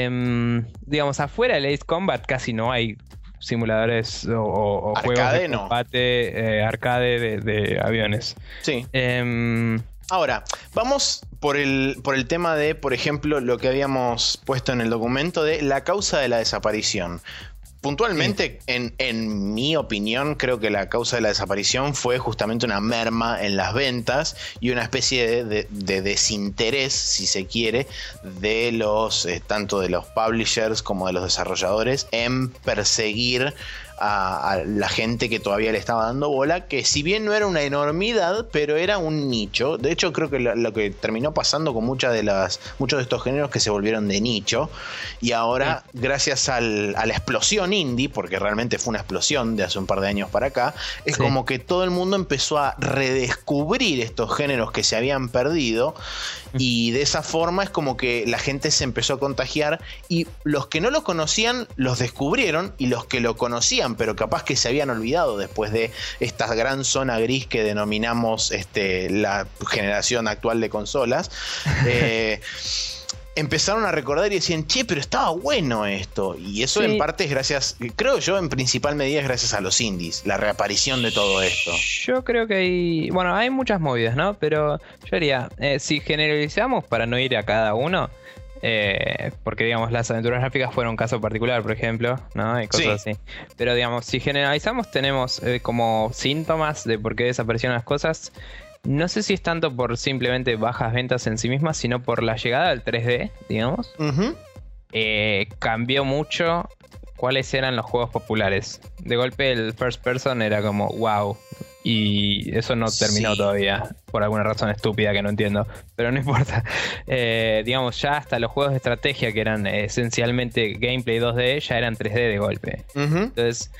Em, digamos, afuera del Ace Combat casi no hay simuladores o, o- o juegos Arcade, de no. combate eh, arcade de, de aviones. Sí. Em, Ahora, vamos por el, por el tema de, por ejemplo, lo que habíamos puesto en el documento de la causa de la desaparición. Puntualmente, en, en mi opinión, creo que la causa de la desaparición fue justamente una merma en las ventas y una especie de, de- de desinterés, si se quiere, de los eh, tanto de los publishers como de los desarrolladores en perseguir a, a la gente que todavía le estaba dando bola, que si bien no era una enormidad, pero era un nicho. De hecho, creo que lo, lo que terminó pasando con muchas de las muchos de estos géneros que se volvieron de nicho y ahora, sí, gracias al, a la explosión indie, porque realmente fue una explosión de hace un par de años para acá, es Sí. como que todo el mundo empezó a redescubrir estos géneros que se habían perdido y de esa forma es como que la gente se empezó a contagiar y los que no lo conocían los descubrieron y los que lo conocían pero capaz que se habían olvidado después de esta gran zona gris que denominamos este, la generación actual de consolas, eh, empezaron a recordar y decían, che, pero estaba bueno esto. Y eso, sí, en parte es gracias, creo yo, en principal medida es gracias a los indies, la reaparición de todo esto. Yo creo que hay, bueno, hay muchas movidas, ¿no? Pero yo diría, eh, si generalizamos para no ir a cada uno, eh, porque digamos las aventuras gráficas fueron un caso particular, por ejemplo, ¿no? Y cosas, sí, así. Pero digamos, si generalizamos tenemos eh, como síntomas de por qué desaparecieron las cosas. No sé si es tanto por simplemente bajas ventas en sí mismas, sino por la llegada del tres D, digamos. Uh-huh. Eh, cambió mucho cuáles eran los juegos populares. De golpe el first person era como wow. Y eso no terminó, sí, todavía, por alguna razón estúpida que no entiendo, pero no importa. Eh, digamos, ya hasta los juegos de estrategia que eran eh, esencialmente gameplay dos D, ya eran tres D de golpe. Uh-huh. Entonces,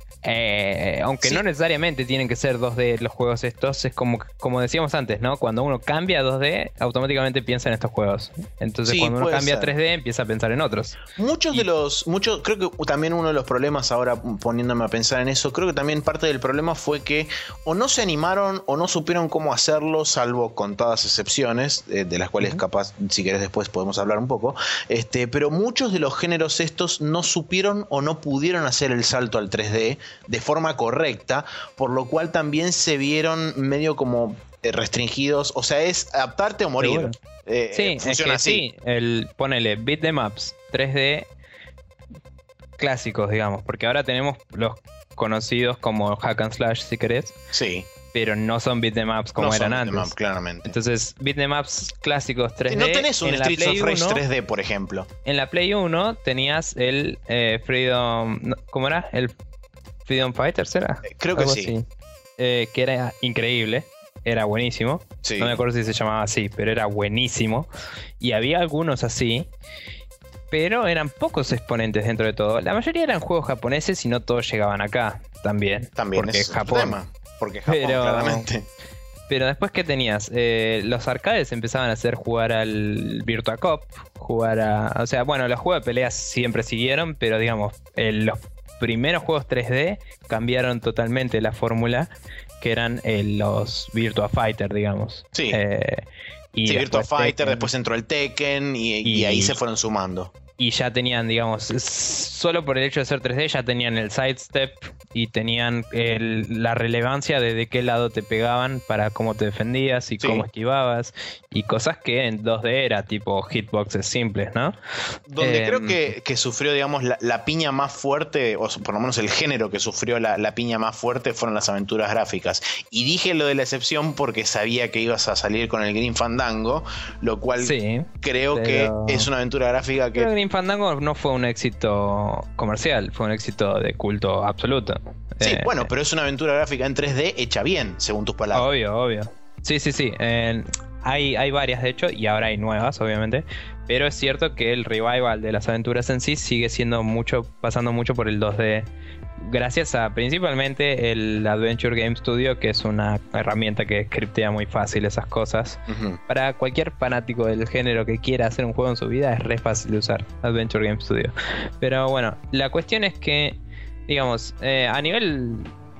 eh, aunque sí, no necesariamente tienen que ser dos D los juegos estos, es como, como decíamos antes, ¿no? Cuando uno cambia a dos D, automáticamente piensa en estos juegos. Entonces, sí, cuando uno cambia ser. a tres D, empieza a pensar en otros. Muchos y... de los, muchos, creo que también uno de los problemas, ahora poniéndome a pensar en eso, creo que también parte del problema fue que o no se animaron o no supieron cómo hacerlo, salvo contadas excepciones, eh, de las cuales uh-huh. capaz, si querés después podemos hablar un poco, este, pero muchos de los géneros estos no supieron o no pudieron hacer el salto al tres D de forma correcta, por lo cual también se vieron medio como restringidos, o sea, es adaptarte o morir. Bueno. Eh, sí, funciona es que así. Sí, el, ponele beat them ups tres D clásicos, digamos, porque ahora tenemos los conocidos como hack and slash, si querés. Sí. Pero no son beat them ups como no eran son antes. Beat 'em up, claramente. Entonces, beat them ups clásicos tres D. No tenés un Streets of Rage tres D, por ejemplo. En la Play uno tenías el eh, Freedom. ¿Cómo era? El Freedom Fighters era. Eh, creo que Algo sí. así. Eh, que era increíble. Era buenísimo. Sí. No me acuerdo si se llamaba así, pero era buenísimo. Y había algunos así. Pero eran pocos exponentes dentro de todo. La mayoría eran juegos japoneses y no todos llegaban acá también. También porque es Japón. otro tema. Porque Japón, Pero- claramente. Pero después, ¿qué tenías? Eh, los arcades empezaban a hacer jugar al Virtua Cop, jugar a... O sea, bueno, los juegos de peleas siempre siguieron, pero digamos, eh, los primeros juegos tres D cambiaron totalmente la fórmula, que eran eh, los Virtua Fighter, digamos. Sí. Eh, y Sí, Virtua después Fighter, Tekken. después entró el Tekken y, y Y- ahí se fueron sumando. Y ya tenían, digamos, s- solo por el hecho de ser tres D, ya tenían el sidestep y tenían el- la relevancia de de qué lado te pegaban para cómo te defendías y Sí. cómo esquivabas. Y cosas que en dos D era tipo hitboxes simples, ¿no? Donde Em, creo que, que sufrió, digamos, la, la piña más fuerte, o por lo menos el género que sufrió la, la piña más fuerte, fueron las aventuras gráficas. Y dije lo de la excepción porque sabía que ibas a salir con el Green Fandango, lo cual Sí. creo pero- que es una aventura gráfica que... Pero Green Fandango no fue un éxito comercial, fue un éxito de culto absoluto. Sí, Eh, bueno, pero es una aventura gráfica en tres D hecha bien, según tus palabras. Obvio, obvio. Sí, sí, sí. Eh, hay, hay varias, de hecho, y ahora hay nuevas, obviamente. Pero es cierto que el revival de las aventuras en sí sigue siendo mucho, pasando mucho por el dos D. Gracias a principalmente el Adventure Game Studio, que es una herramienta que scriptea muy fácil esas cosas. Ujú. Para cualquier fanático del género que quiera hacer un juego en su vida, es re fácil de usar Adventure Game Studio. Pero bueno, la cuestión es que, digamos, eh, a nivel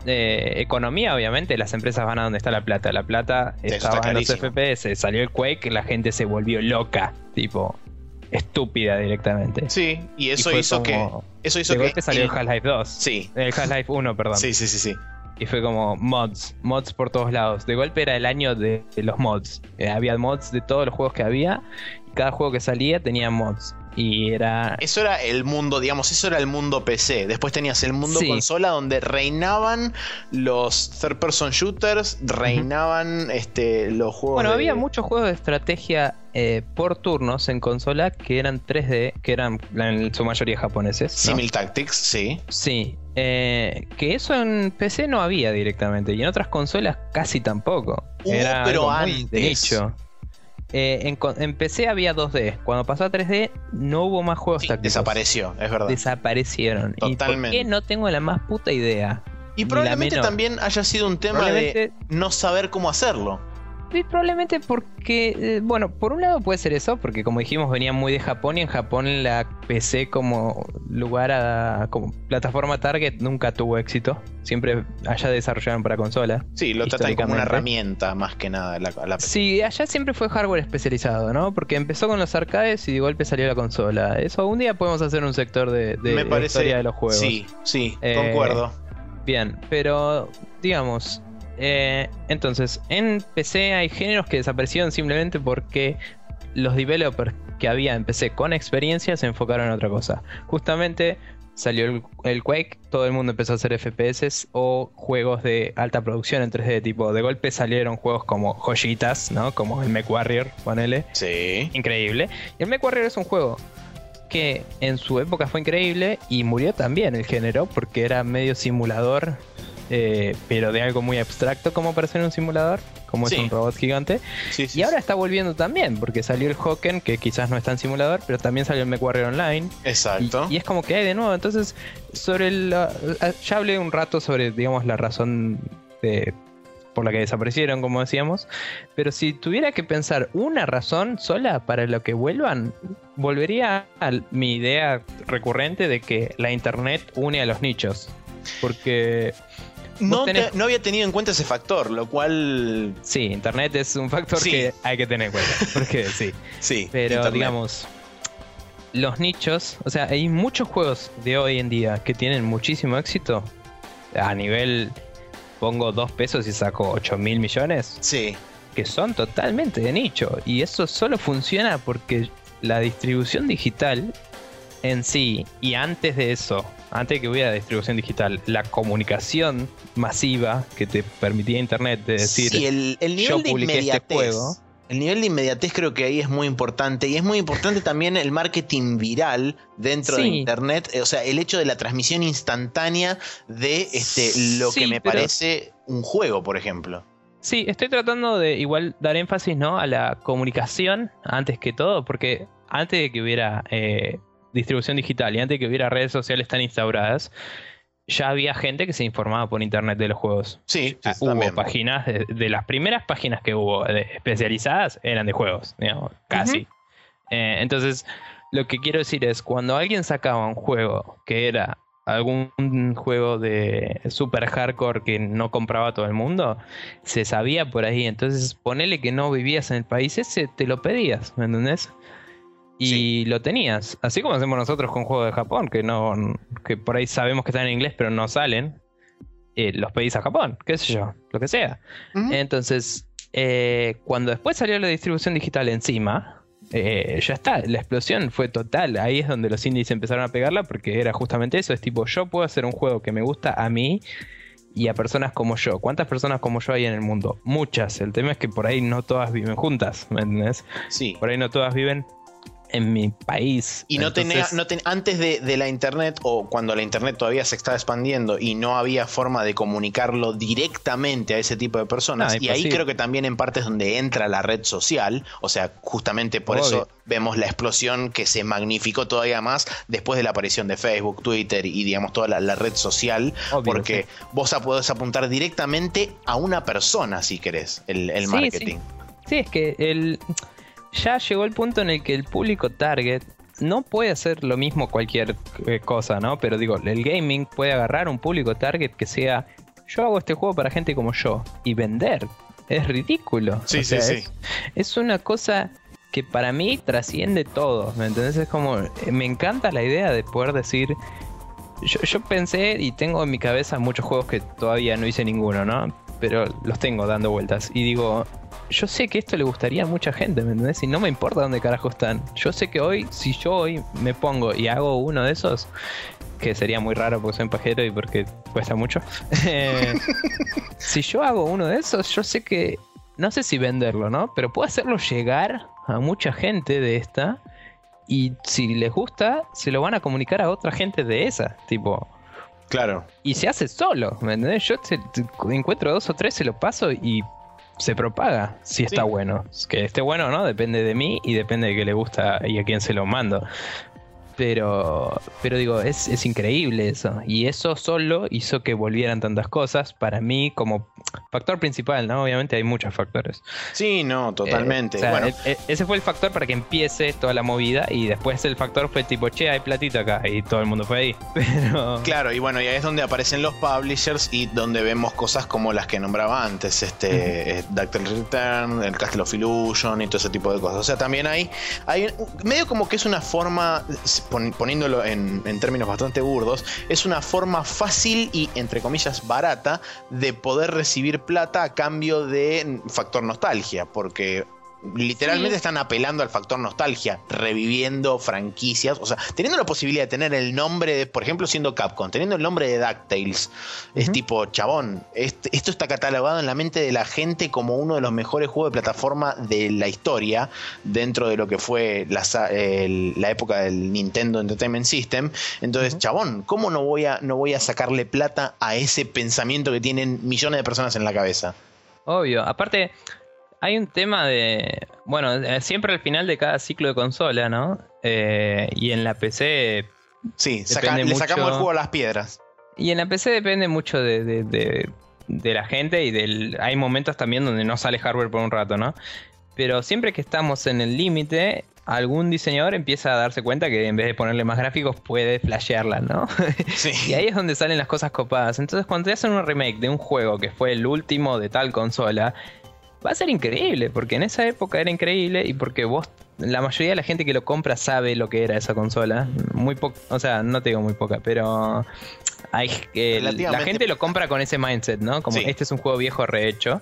de economía, obviamente, las empresas van a donde está la plata. La plata Eso está estaba en los clarísimo. F P S, salió el Quake, la gente se volvió loca, tipo, estúpida directamente. Sí, y eso Y fue hizo como- que... Eso hizo De que... golpe salió el- el Half-Life dos. Sí, El Half-Life uno, perdón. sí, sí, sí, sí. Y fue como mods, mods por todos lados. De golpe era el año de, de los mods. Eh, había mods de todos los juegos que había. Y cada juego que salía tenía mods. Y era... Eso era el mundo, digamos, eso era el mundo P C. Después tenías el mundo Sí. consola donde reinaban los third person shooters, reinaban este, los juegos. Bueno, de- había muchos juegos de estrategia eh, por turnos en consola que eran tres D, que eran en su mayoría japoneses, ¿no? Simil Tactics, sí. Sí, eh, que eso en P C no había directamente y en otras consolas casi tampoco. Hubo, Era pero algo muy de antes. nicho. Eh, en, con- en P C había dos D. Cuando pasó a tres D no hubo más juegos Sí, tácticos. desapareció, es verdad. Desaparecieron. ¿Y por Totalmente. qué? No tengo la más puta idea. y ni la probablemente menor. también haya sido un tema de Probablemente- no saber cómo hacerlo. Sí, probablemente porque, eh, bueno, por un lado puede ser eso, porque como dijimos venía muy de Japón y en Japón la P C como lugar a, como plataforma target nunca tuvo éxito. Siempre allá desarrollaron para consola. Sí, lo tratan como una históricamente. herramienta más que nada. La, la- Sí, allá siempre fue hardware especializado, ¿no? Porque empezó con los arcades y de golpe salió la consola. Eso un día podemos hacer un sector de, de me la parece. historia de los juegos. Sí, sí, Eh, concuerdo. Bien, pero digamos, eh, entonces, en P C hay géneros que desaparecieron simplemente porque los developers que había en P C con experiencia se enfocaron en otra cosa. Justamente salió el, el Quake, todo el mundo empezó a hacer F P S o juegos de alta producción en tres D, tipo, de golpe salieron juegos como joyitas, ¿no? Como el MechWarrior, ponele. Sí. Increíble. Y el MechWarrior es un juego que en su época fue increíble y murió también el género porque era medio simulador, eh, pero de algo muy abstracto como para ser un simulador, como Sí. es un robot gigante. Sí, sí, Y ahora está volviendo también porque salió el Hocken, que quizás no es tan simulador, pero también salió el MechWarrior Online. sí. Exacto. Y, y es como que hay de nuevo. Entonces, sobre el, ah, ya hablé un rato sobre, digamos, la razón de, por la que desaparecieron, como decíamos. Pero si tuviera que pensar una razón sola para lo que vuelvan, volvería a mi idea recurrente de que la internet une a los nichos. Porque no, vos tenés- te- no había tenido en cuenta ese factor, lo cual. sí, internet es un factor Sí. que hay que tener en cuenta. Porque sí. Sí. Pero internet. digamos, los nichos, o sea, hay muchos juegos de hoy en día que tienen muchísimo éxito. A nivel, pongo dos pesos y saco ocho mil millones, Sí. que son totalmente de nicho. Y eso solo funciona porque la distribución digital en sí, y antes de eso, antes de que hubiera distribución digital, la comunicación masiva que te permitía internet de decir, Sí, el, el nivel yo de publiqué este inmediatez. juego. El nivel de inmediatez creo que ahí es muy importante. Y es muy importante también el marketing viral dentro sí. de Internet. O sea, el hecho de la transmisión instantánea de este, lo sí, que me pero... parece un juego, por ejemplo. Sí, estoy tratando de igual dar énfasis, ¿no?, a la comunicación antes que todo. Porque antes de que hubiera eh, distribución digital y antes de que hubiera redes sociales tan instauradas, ya había gente que se informaba por internet de los juegos. Sí, sí hubo también. páginas, de, de las primeras páginas que hubo de, especializadas eran de juegos, digamos, casi. Uh-huh. eh, entonces, lo que quiero decir es, cuando alguien sacaba un juego que era algún juego de super hardcore que no compraba todo el mundo, se sabía por ahí. Entonces, ponele que no vivías en el país ese, te lo pedías, ¿me entendés? Y sí. lo tenías, así como hacemos nosotros con juegos de Japón, que no que por ahí sabemos que están en inglés pero no salen, eh, los pedís a Japón, qué sé yo, lo que sea. Uh-huh. Entonces, eh, cuando después salió la distribución digital encima, eh, ya está, la explosión fue total. Ahí es donde los indies empezaron a pegarla, porque era justamente eso, es tipo, yo puedo hacer un juego que me gusta a mí y a personas como yo. ¿Cuántas personas como yo hay en el mundo? Muchas. El tema es que por ahí no todas viven juntas, ¿me entendés? Sí. Por ahí no todas viven en mi país. Y no Entonces, tenía, no ten, antes de, de la internet, o cuando la internet todavía se estaba expandiendo y no había forma de comunicarlo directamente a ese tipo de personas, no, y ahí creo que también en parte es donde entra la red social. O sea, justamente por Obvio. eso vemos la explosión que se magnificó todavía más después de la aparición de Facebook, Twitter y digamos toda la, la red social. Obvio, porque sí. vos podés apuntar directamente a una persona si querés el, el sí, marketing. Sí. sí, es que el... ya llegó el punto en el que el público target no puede hacer lo mismo cualquier eh, cosa, ¿no? Pero digo, el gaming puede agarrar un público target que sea, yo hago este juego para gente como yo, y vender. Es ridículo. Sí, o sea, sí, es, sí. Es una cosa que para mí trasciende todo, ¿me entendés? Es como, me encanta la idea de poder decir, yo, yo pensé y tengo en mi cabeza muchos juegos que todavía no hice ninguno, ¿no? Pero los tengo dando vueltas y digo, yo sé que esto le gustaría a mucha gente, ¿me entendés? Y no me importa dónde carajo están. Yo sé que hoy, si yo hoy me pongo y hago uno de esos, que sería muy raro porque soy un pajero y porque cuesta mucho. eh, si yo hago uno de esos, yo sé que, no sé si venderlo, ¿no? Pero puedo hacerlo llegar a mucha gente de esta. Y si les gusta, se lo van a comunicar a otra gente de esa, tipo... Claro. Y se hace solo, ¿me entendés? Yo te, te encuentro dos o tres, se lo paso y se propaga si está sí. bueno. Que esté bueno o no, depende de mí y depende de que le gusta y a quién se lo mando. Pero, pero digo, es, es increíble eso. Y eso solo hizo que volvieran tantas cosas para mí como factor principal, ¿no? Obviamente hay muchos factores. Sí, no, totalmente. Eh, o sea, bueno. el, el, ese fue el factor para que empiece toda la movida y después el factor fue tipo, che, hay platito acá y todo el mundo fue ahí. Pero... Claro, y bueno, y ahí es donde aparecen los publishers y donde vemos cosas como las que nombraba antes, este uh-huh. Dactyl Return, el Castle of Illusion y todo ese tipo de cosas. O sea, también hay, hay medio como que es una forma... poniéndolo en, en términos bastante burdos, es una forma fácil y, entre comillas, barata de poder recibir plata a cambio de factor nostalgia, porque literalmente sí. están apelando al factor nostalgia, reviviendo franquicias, o sea, teniendo la posibilidad de tener el nombre de, por ejemplo, siendo Capcom, teniendo el nombre de DuckTales, uh-huh. es tipo, chabón, este, esto está catalogado en la mente de la gente como uno de los mejores juegos de plataforma de la historia, dentro de lo que fue la, el, la época del Nintendo Entertainment System. Entonces, uh-huh. chabón, ¿cómo no voy a, no voy a sacarle plata a ese pensamiento que tienen millones de personas en la cabeza? Obvio, aparte... hay un tema de... bueno, siempre al final de cada ciclo de consola, ¿no? Eh, y en la P C... sí, saca, le mucho, sacamos el juego a las piedras. Y en la P C depende mucho de, de, de, de la gente y del... hay momentos también donde no sale hardware por un rato, ¿no? Pero siempre que estamos en el límite, algún diseñador empieza a darse cuenta que en vez de ponerle más gráficos puede flashearla, ¿no? Sí. Y ahí es donde salen las cosas copadas. Entonces cuando te hacen un remake de un juego que fue el último de tal consola... va a ser increíble, porque en esa época era increíble y porque vos, la mayoría de la gente que lo compra sabe lo que era esa consola. Muy poca, o sea, no te digo muy poca, pero hay eh, la gente lo compra con ese mindset, ¿no? Como sí. este es un juego viejo rehecho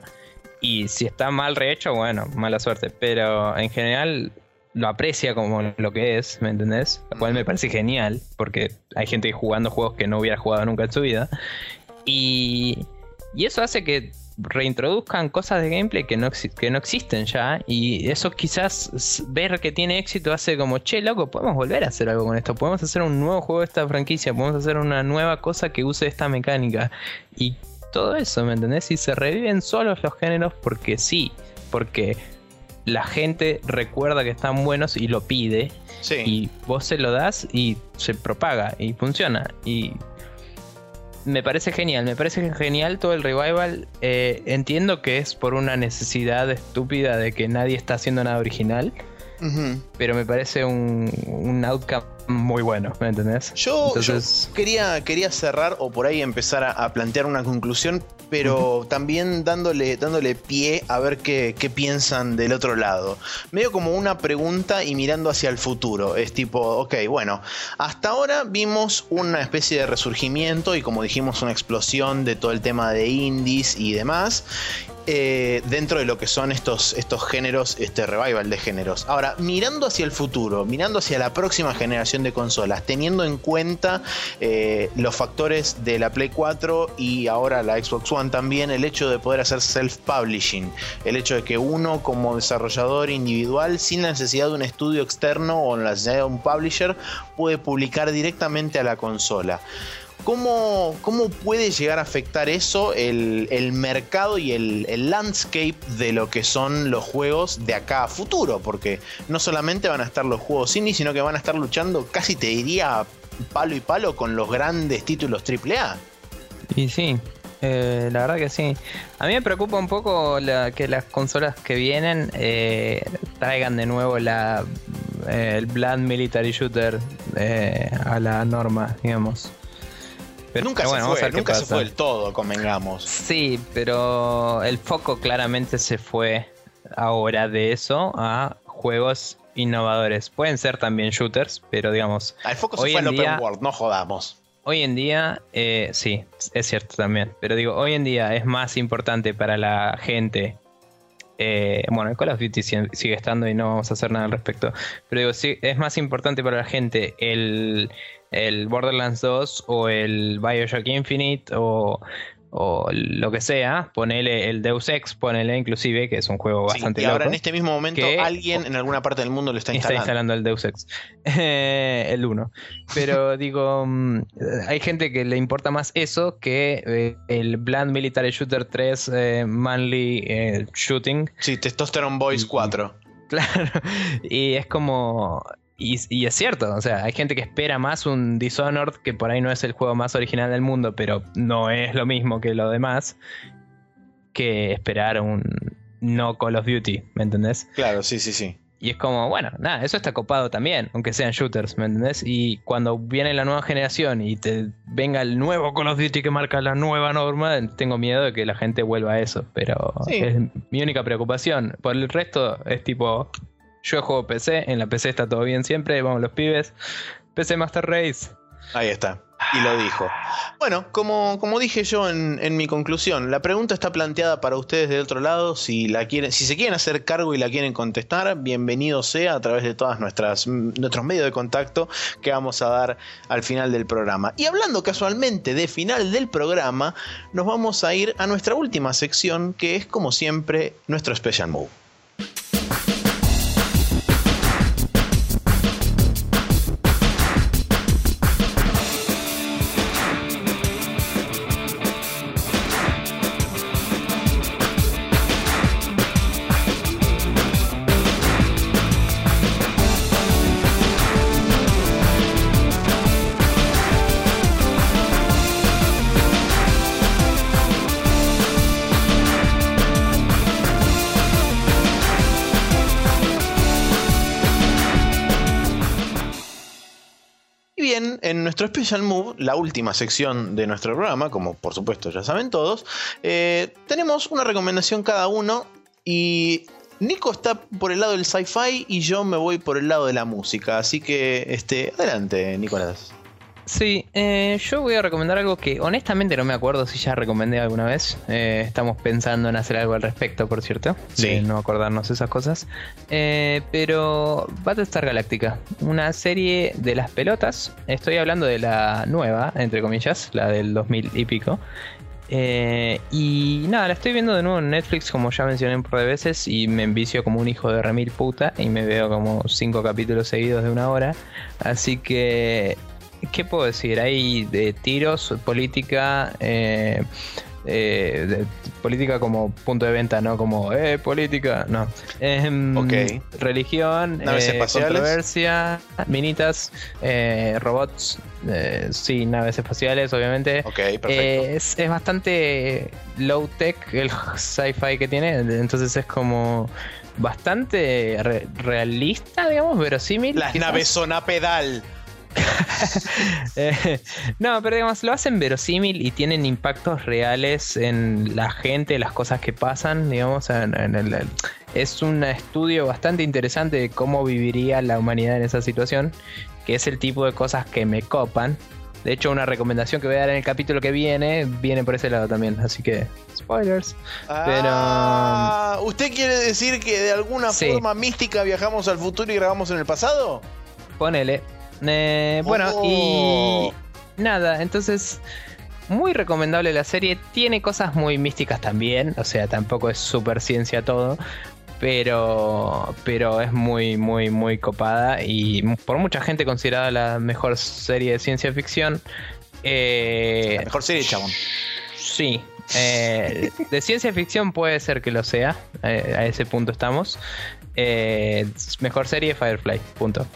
y si está mal rehecho, bueno, mala suerte, pero en general lo aprecia como lo que es, ¿me entendés? Lo cual me parece genial, porque hay gente jugando juegos que no hubiera jugado nunca en su vida y, y eso hace que reintroduzcan cosas de gameplay que no, que no existen ya, y eso quizás ver que tiene éxito hace como, che, loco, podemos volver a hacer algo con esto, podemos hacer un nuevo juego de esta franquicia, podemos hacer una nueva cosa que use esta mecánica y todo eso, ¿me entendés? Y se reviven solos los géneros porque sí, porque la gente recuerda que están buenos y lo pide, sí. Y vos se lo das y se propaga y funciona, y me parece genial, me parece genial todo el revival. Eh, entiendo que es por una necesidad estúpida de que nadie está haciendo nada original, uh-huh. Pero me parece un, un outcome muy bueno, ¿me entendés? Yo, Entonces... yo quería, quería cerrar o por ahí empezar a, a plantear una conclusión, pero uh-huh. también dándole, dándole pie a ver qué, qué piensan del otro lado. Medio como una pregunta y mirando hacia el futuro. Es tipo, ok, bueno, hasta ahora vimos una especie de resurgimiento y, como dijimos, una explosión de todo el tema de indies y demás. Eh, dentro de lo que son estos, estos géneros, este revival de géneros. Ahora, mirando hacia el futuro, mirando hacia la próxima generación de consolas, teniendo en cuenta eh, los factores de la Play cuatro y ahora la Xbox One también, el hecho de poder hacer self-publishing, el hecho de que uno como desarrollador individual, sin la necesidad de un estudio externo o la necesidad de un publisher, puede publicar directamente a la consola. ¿Cómo, ¿Cómo puede llegar a afectar eso el, el mercado y el, el landscape de lo que son los juegos de acá a futuro? Porque no solamente van a estar los juegos indie, sino que van a estar luchando, casi te diría, palo y palo con los grandes títulos triple A. Y sí, eh, la verdad que sí. A mí me preocupa un poco la, que las consolas que vienen eh, traigan de nuevo la, eh, el Blood Military Shooter eh, a la norma, digamos. Pero, nunca, pero bueno, se, fue, nunca se fue del todo, convengamos. Sí, pero el foco claramente se fue ahora de eso a juegos innovadores. Pueden ser también shooters, pero digamos... El foco se fue al open world, no jodamos. Hoy en día, eh, sí, es cierto también. Pero digo, hoy en día es más importante para la gente... Eh, bueno, el Call of Duty sigue estando y no vamos a hacer nada al respecto. Pero digo, sí, es más importante para la gente el... el Borderlands dos o el BioShock Infinite o, o lo que sea, ponele el Deus Ex, ponele inclusive, que es un juego sí, bastante y ahora loco, en este mismo momento alguien en alguna parte del mundo lo está instalando. Está instalando el Deus Ex, el uno. Pero digo, hay gente que le importa más eso que eh, el Blood Military Shooter tres eh, Manly eh, Shooting. Sí, Testosterone Boys cuatro. Claro, y es como... Y, y es cierto, o sea, hay gente que espera más un Dishonored, que por ahí no es el juego más original del mundo, pero no es lo mismo que lo demás, que esperar un no Call of Duty, ¿me entendés? Claro, sí, sí, sí. Y es como, bueno, nada, eso está copado también, aunque sean shooters, ¿me entendés? Y cuando viene la nueva generación y te venga el nuevo Call of Duty que marca la nueva norma, tengo miedo de que la gente vuelva a eso, pero sí. Es mi única preocupación. Por el resto es tipo... Yo juego P C, en la P C está todo bien siempre, vamos los pibes. P C Master Race. Ahí está, y lo dijo. Bueno, como, como dije yo en, en mi conclusión, la pregunta está planteada para ustedes del otro lado. Si la quieren, si se quieren hacer cargo y la quieren contestar, bienvenido sea a través de todas nuestras nuestros medios de contacto que vamos a dar al final del programa. Y hablando casualmente de final del programa, nos vamos a ir a nuestra última sección, que es como siempre nuestro Special Move. En nuestro Special Move, la última sección de nuestro programa, como por supuesto ya saben todos, eh, tenemos una recomendación cada uno y Nico está por el lado del sci-fi y yo me voy por el lado de la música, así que este, adelante, Nicolás. Sí, eh, yo voy a recomendar algo que honestamente no me acuerdo si ya recomendé alguna vez. Eh, estamos pensando en hacer algo al respecto, por cierto. Sí. De no acordarnos esas cosas. Eh, pero Battlestar Galactica, una serie de las pelotas. Estoy hablando de la nueva, entre comillas, la del dos mil y pico. Eh, y nada, la estoy viendo de nuevo en Netflix, como ya mencioné un par de veces, y me envicio como un hijo de remil puta y me veo como cinco capítulos seguidos de una hora. Así que, ¿qué puedo decir? Hay de tiros, política, eh, eh, de, política como punto de venta, no como eh, política, no. Eh, Ok. Religión, Naves eh, espaciales. controversia, minitas, eh, robots, eh, sí, naves espaciales, obviamente. Ok, perfecto. Eh, es, es bastante low tech el sci-fi que tiene, entonces es como bastante re- realista, digamos, verosímil. Las quizás. naves son a pedal. Eh, no, pero digamos, lo hacen verosímil y tienen impactos reales en la gente, las cosas que pasan, digamos. En, en el, el- es un estudio bastante interesante de cómo viviría la humanidad en esa situación, que es el tipo de cosas que me copan. De hecho, una recomendación que voy a dar en el capítulo que viene, viene por ese lado también, así que spoilers. Ah, ¿usted quiere decir que de alguna Sí. forma mística viajamos al futuro y grabamos en el pasado? Ponele. Eh, bueno, Oh. y nada, entonces muy recomendable la serie. Tiene cosas muy místicas también, o sea, tampoco es super ciencia todo, pero pero es muy muy muy copada y por mucha gente considerada la mejor serie de ciencia ficción. Eh, La mejor serie, chabón. Sí, eh, de ciencia ficción puede ser que lo sea, eh, a ese punto estamos. Eh, mejor serie Firefly, punto.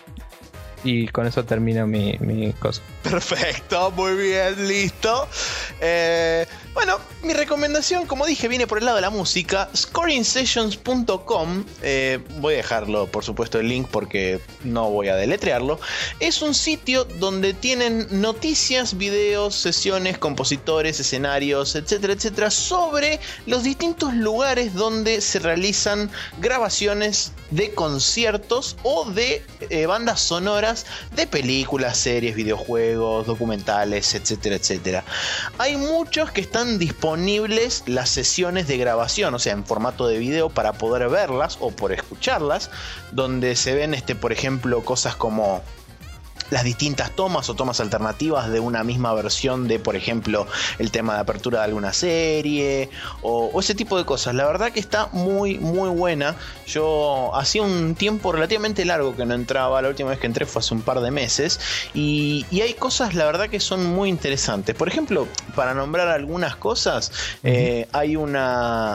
Y con eso termino mi, mi cosa. Perfecto, muy bien, listo. Eh, bueno, mi recomendación, como dije, viene por el lado de la música. Scoring Sessions punto com. Eh, voy a dejarlo, por supuesto, el link porque no voy a deletrearlo. Es un sitio donde tienen noticias, videos, sesiones, compositores, escenarios, etcétera, etcétera, sobre los distintos lugares donde se realizan grabaciones de conciertos o de eh, bandas sonoras de películas, series, videojuegos, documentales, etcétera, etcétera. Hay muchos que están disponibles las sesiones de grabación, o sea, en formato de video para poder verlas o por escucharlas, donde se ven, este, por ejemplo, cosas como las distintas tomas o tomas alternativas de una misma versión de, por ejemplo, el tema de apertura de alguna serie o, o ese tipo de cosas. La verdad que está muy muy buena. Yo hacía un tiempo relativamente largo que no entraba. La última vez que entré fue hace un par de meses y, y hay cosas, la verdad, que son muy interesantes. Por ejemplo, para nombrar algunas cosas, uh-huh. eh, hay una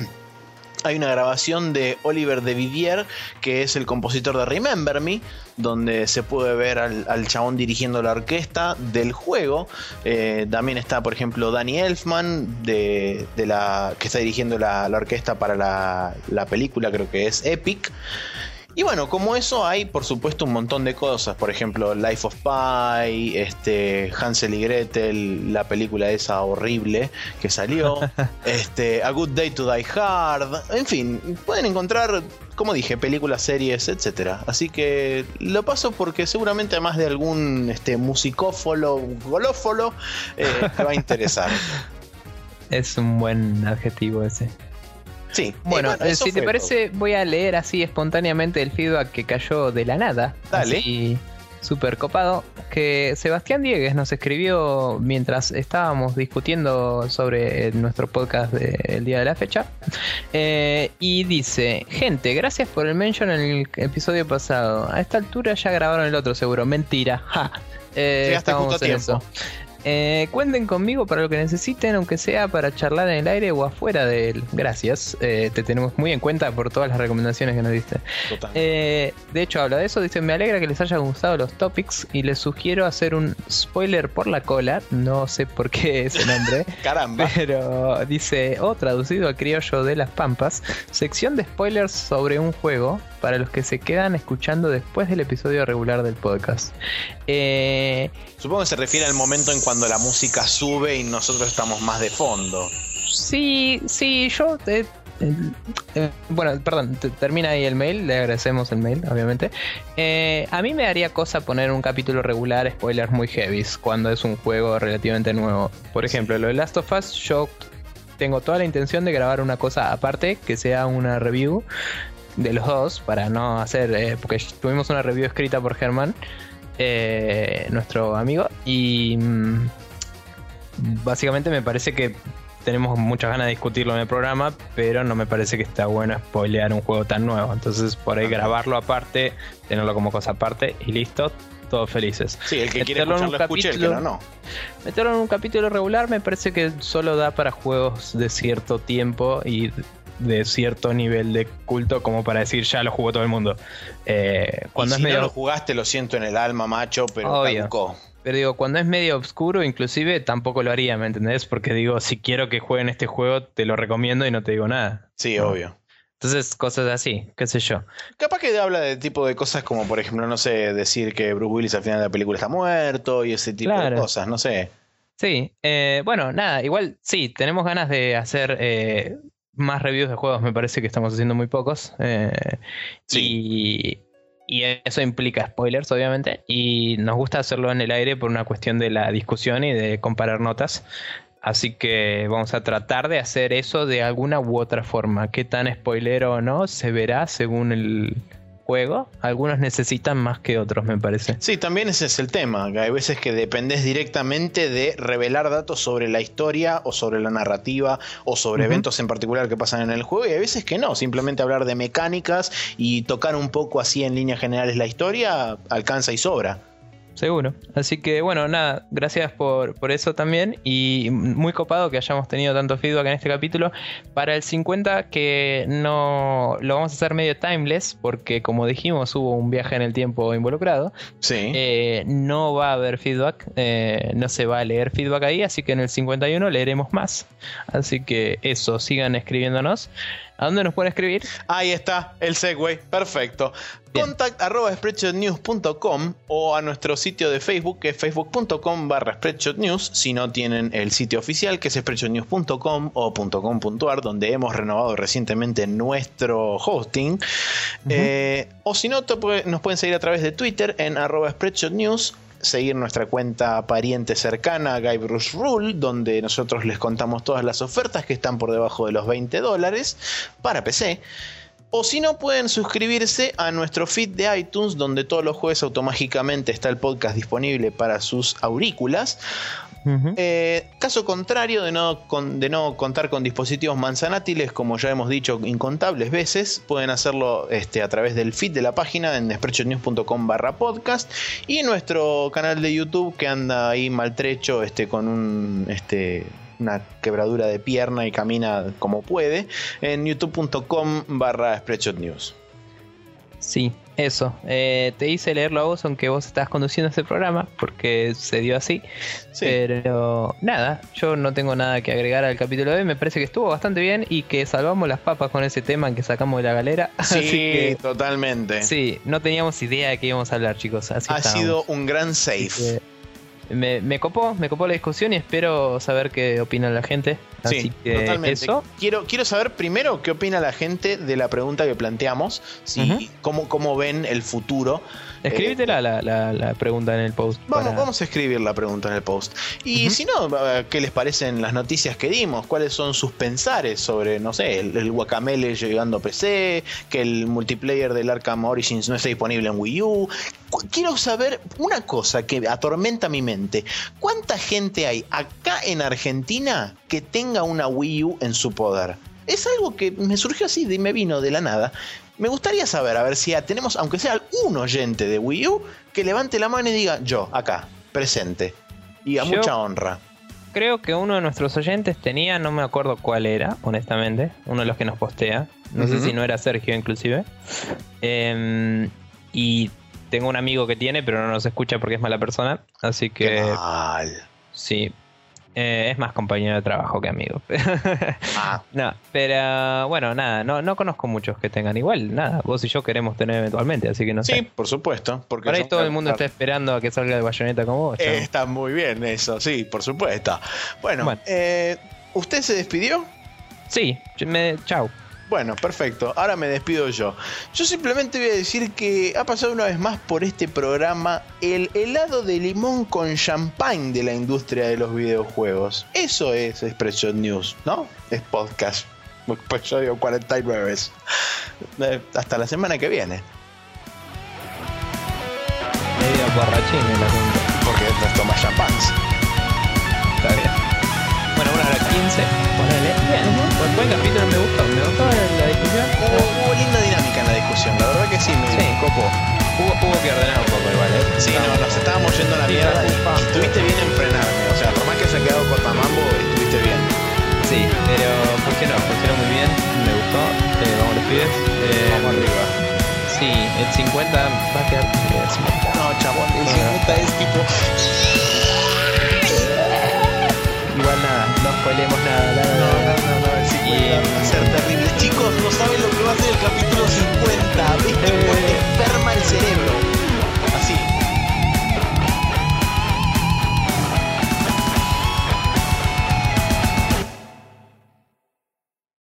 Hay una grabación de Oliver de Vivier, que es el compositor de Remember Me, donde se puede ver al, al chabón dirigiendo la orquesta del juego. Eh, también está, por ejemplo, Danny Elfman, de, de la, que está dirigiendo la, la orquesta para la, la película, creo que es Epic. Y bueno, como eso hay, por supuesto, un montón de cosas. Por ejemplo, Life of Pi, este, Hansel y Gretel, la película esa horrible que salió, este, A Good Day to Die Hard. En fin, pueden encontrar, como dije, películas, series, etcétera. Así que lo paso porque seguramente a más de algún este, musicófolo, golófolo, eh, te va a interesar. Es un buen adjetivo ese. Sí, bueno, bueno si te parece, todo. Voy a leer así espontáneamente el feedback que cayó de la nada. Dale. Así, súper copado. Que Sebastián Diegues nos escribió mientras estábamos discutiendo sobre nuestro podcast del día de la fecha. Eh, y dice: gente, gracias por el mention en el episodio pasado. A esta altura ya grabaron el otro, seguro. Mentira. Ja. Eh, Llegaste justo a tiempo. Eso. Eh, cuenten conmigo para lo que necesiten, aunque sea para charlar en el aire o afuera de él. Gracias, eh, te tenemos muy en cuenta por todas las recomendaciones que nos diste. Eh, de hecho, habla de eso, dice: me alegra que les hayan gustado los topics y les sugiero hacer un spoiler por la cola. No sé por qué ese nombre. Caramba. Pero dice, o oh, traducido al criollo de las pampas, sección de spoilers sobre un juego para los que se quedan escuchando después del episodio regular del podcast. Eh, Supongo que se refiere al momento en cuando la música sube y nosotros estamos más de fondo. Sí, sí, yo... Eh, eh, eh, bueno, perdón, te, termina ahí el mail, le agradecemos el mail, obviamente. Eh, a mí me daría cosa poner un capítulo regular, spoilers muy heavies, cuando es un juego relativamente nuevo. Por ejemplo, lo de Last of Us, yo tengo toda la intención de grabar una cosa aparte, que sea una review de los dos, para no hacer... Eh, porque tuvimos una review escrita por Germán, eh, nuestro amigo, y... Mmm, básicamente me parece que tenemos muchas ganas de discutirlo en el programa, pero no me parece que está bueno spoilear un juego tan nuevo. Entonces, por ahí grabarlo aparte, tenerlo como cosa aparte y listo, todos felices. Sí, el que quiere Meterlo en escucharlo un escuche, el que no, no. Meterlo en un capítulo regular me parece que solo da para juegos de cierto tiempo y de cierto nivel de culto como para decir ya lo jugó todo el mundo. Eh, cuando y es si medio... no lo jugaste, lo siento en el alma, macho, pero Obvio. caducó. Pero digo, cuando es medio oscuro, inclusive, tampoco lo haría, ¿me entendés? Porque digo, si quiero que jueguen este juego, te lo recomiendo y no te digo nada. Sí, ¿no? obvio. Entonces, cosas así, qué sé yo. Capaz que habla de tipo de cosas como, por ejemplo, no sé, decir que Bruce Willis al final de la película está muerto y ese tipo Claro. de cosas, no sé. Sí, eh, bueno, nada, igual sí, tenemos ganas de hacer eh, más reviews de juegos, me parece que estamos haciendo muy pocos. Eh, Sí. Y... Y eso implica spoilers, obviamente. Y nos gusta hacerlo en el aire por una cuestión de la discusión y de comparar notas. Así que vamos a tratar de hacer eso de alguna u otra forma. Qué tan spoilero o no se verá según el juego. Algunos necesitan más que otros, me parece. Sí, también ese es el tema, que hay veces que dependés directamente de revelar datos sobre la historia o sobre la narrativa o sobre Uh-huh. eventos en particular que pasan en el juego, y hay veces que no, simplemente hablar de mecánicas y tocar un poco así en líneas generales la historia alcanza y sobra. Seguro. Así que bueno, nada, gracias por, por eso también. Y muy copado que hayamos tenido tanto feedback en este capítulo. Para el cincuenta, que no lo vamos a hacer medio timeless, porque como dijimos, hubo un viaje en el tiempo involucrado. Sí. Eh, no va a haber feedback, eh, no se va a leer feedback ahí, así que en el cincuenta y uno leeremos más. Así que eso, sigan escribiéndonos. ¿A dónde nos pueden escribir? Ahí está el segue, perfecto. Bien. Contact arroba spreadshotnews punto com o a nuestro sitio de Facebook, que es facebook punto com barra spreadshotnews, si no tienen el sitio oficial, que es spreadshotnews punto com o .com punto a r, donde hemos renovado recientemente nuestro hosting. Uh-huh. eh, o si no, puede, nos pueden seguir a través de Twitter en arroba spreadshotnews, seguir nuestra cuenta pariente cercana, Guybrush Rule, donde nosotros les contamos todas las ofertas que están por debajo de los veinte dólares para P C. O si no, pueden suscribirse a nuestro feed de iTunes, donde todos los jueves automáticamente está el podcast disponible para sus aurículas. Uh-huh. Eh, caso contrario de no, con, de no contar con dispositivos manzanátiles, como ya hemos dicho incontables veces, pueden hacerlo este, a través del feed de la página en spreadshotnews punto com barra podcast y nuestro canal de YouTube, que anda ahí maltrecho este, con un... Este, una quebradura de pierna y camina como puede, en youtube punto com barra spreadshotnews. Sí, eso. Eh, te hice leerlo a vos, aunque vos estás conduciendo este programa, porque se dio así. Sí. Pero nada, yo no tengo nada que agregar al capítulo de hoy. Me parece que estuvo bastante bien y que salvamos las papas con ese tema que sacamos de la galera. Sí, así que, totalmente. Sí, no teníamos idea de qué íbamos a hablar, chicos. Así ha estábamos. sido un gran save. Me, me copó, me copó la discusión y espero saber qué opina la gente. Así sí, que totalmente. Eso. Quiero, quiero saber primero qué opina la gente de la pregunta que planteamos. Si, uh-huh. cómo, cómo ven el futuro. Escríbetela eh, la, la, la pregunta en el post. Vamos, para... vamos a escribir la pregunta en el post. Y uh-huh. si no, ¿qué les parecen las noticias que dimos? ¿Cuáles son sus pensares sobre, no sé, el, el Guacamelee llegando a P C? Que el multiplayer del Arkham Origins no está disponible en Wii U. Quiero saber una cosa que atormenta mi mente. ¿Cuánta gente hay acá en Argentina que tenga una Wii U en su poder? Es algo que me surgió así y me vino de la nada. Me gustaría saber, a ver si tenemos, aunque sea un oyente de Wii U, que levante la mano y diga, yo, acá, presente. Y a yo mucha honra. Creo que uno de nuestros oyentes tenía, no me acuerdo cuál era, honestamente, uno de los que nos postea. No uh-huh. sé si no era Sergio, inclusive. Eh, y tengo un amigo que tiene, pero no nos escucha porque es mala persona. Así que... Qué mal. Sí. Eh, es más compañero de trabajo que amigo. ah. No, pero bueno, nada, no, no conozco muchos que tengan igual, nada, vos y yo queremos tener eventualmente, así que no sí, sé. Sí, por supuesto. Porque por ahí todo el mundo está esperando a que salga de Bayonetta como vos. Eh, está muy bien eso, sí, por supuesto. Bueno, bueno. Eh, ¿usted se despidió? Sí, me, chau. Bueno, perfecto. Ahora me despido yo. Yo simplemente voy a decir que ha pasado una vez más por este programa el helado de limón con champagne de la industria de los videojuegos. Eso es Spreadshot News, ¿no? Es podcast. Pues yo digo cuarenta y nueve. Eh, hasta la semana que viene. Medio borrachín en la punta. Porque no toma champán. Está bien. Bueno, una hora quince. quince. Ponele. Bien. Buen, buen capítulo, me gustó. Me gustó la discusión. Hubo, hubo linda dinámica en la discusión, la verdad que sí, me Sí. copó. Hubo, hubo que ordenar un poco igual, ¿eh? Sí, no, nos estábamos yendo a la Sí, mierda y ufa. estuviste bien en frenarme. O sea, por más que haya quedado cortamambo, estuviste bien. Sí, pero funcionó, funcionó muy bien. Me gustó. Eh, vamos los pibes. Eh, Vamos arriba. Sí, el cincuenta va a quedar. El cincuenta. No, chabón, el cincuenta es tipo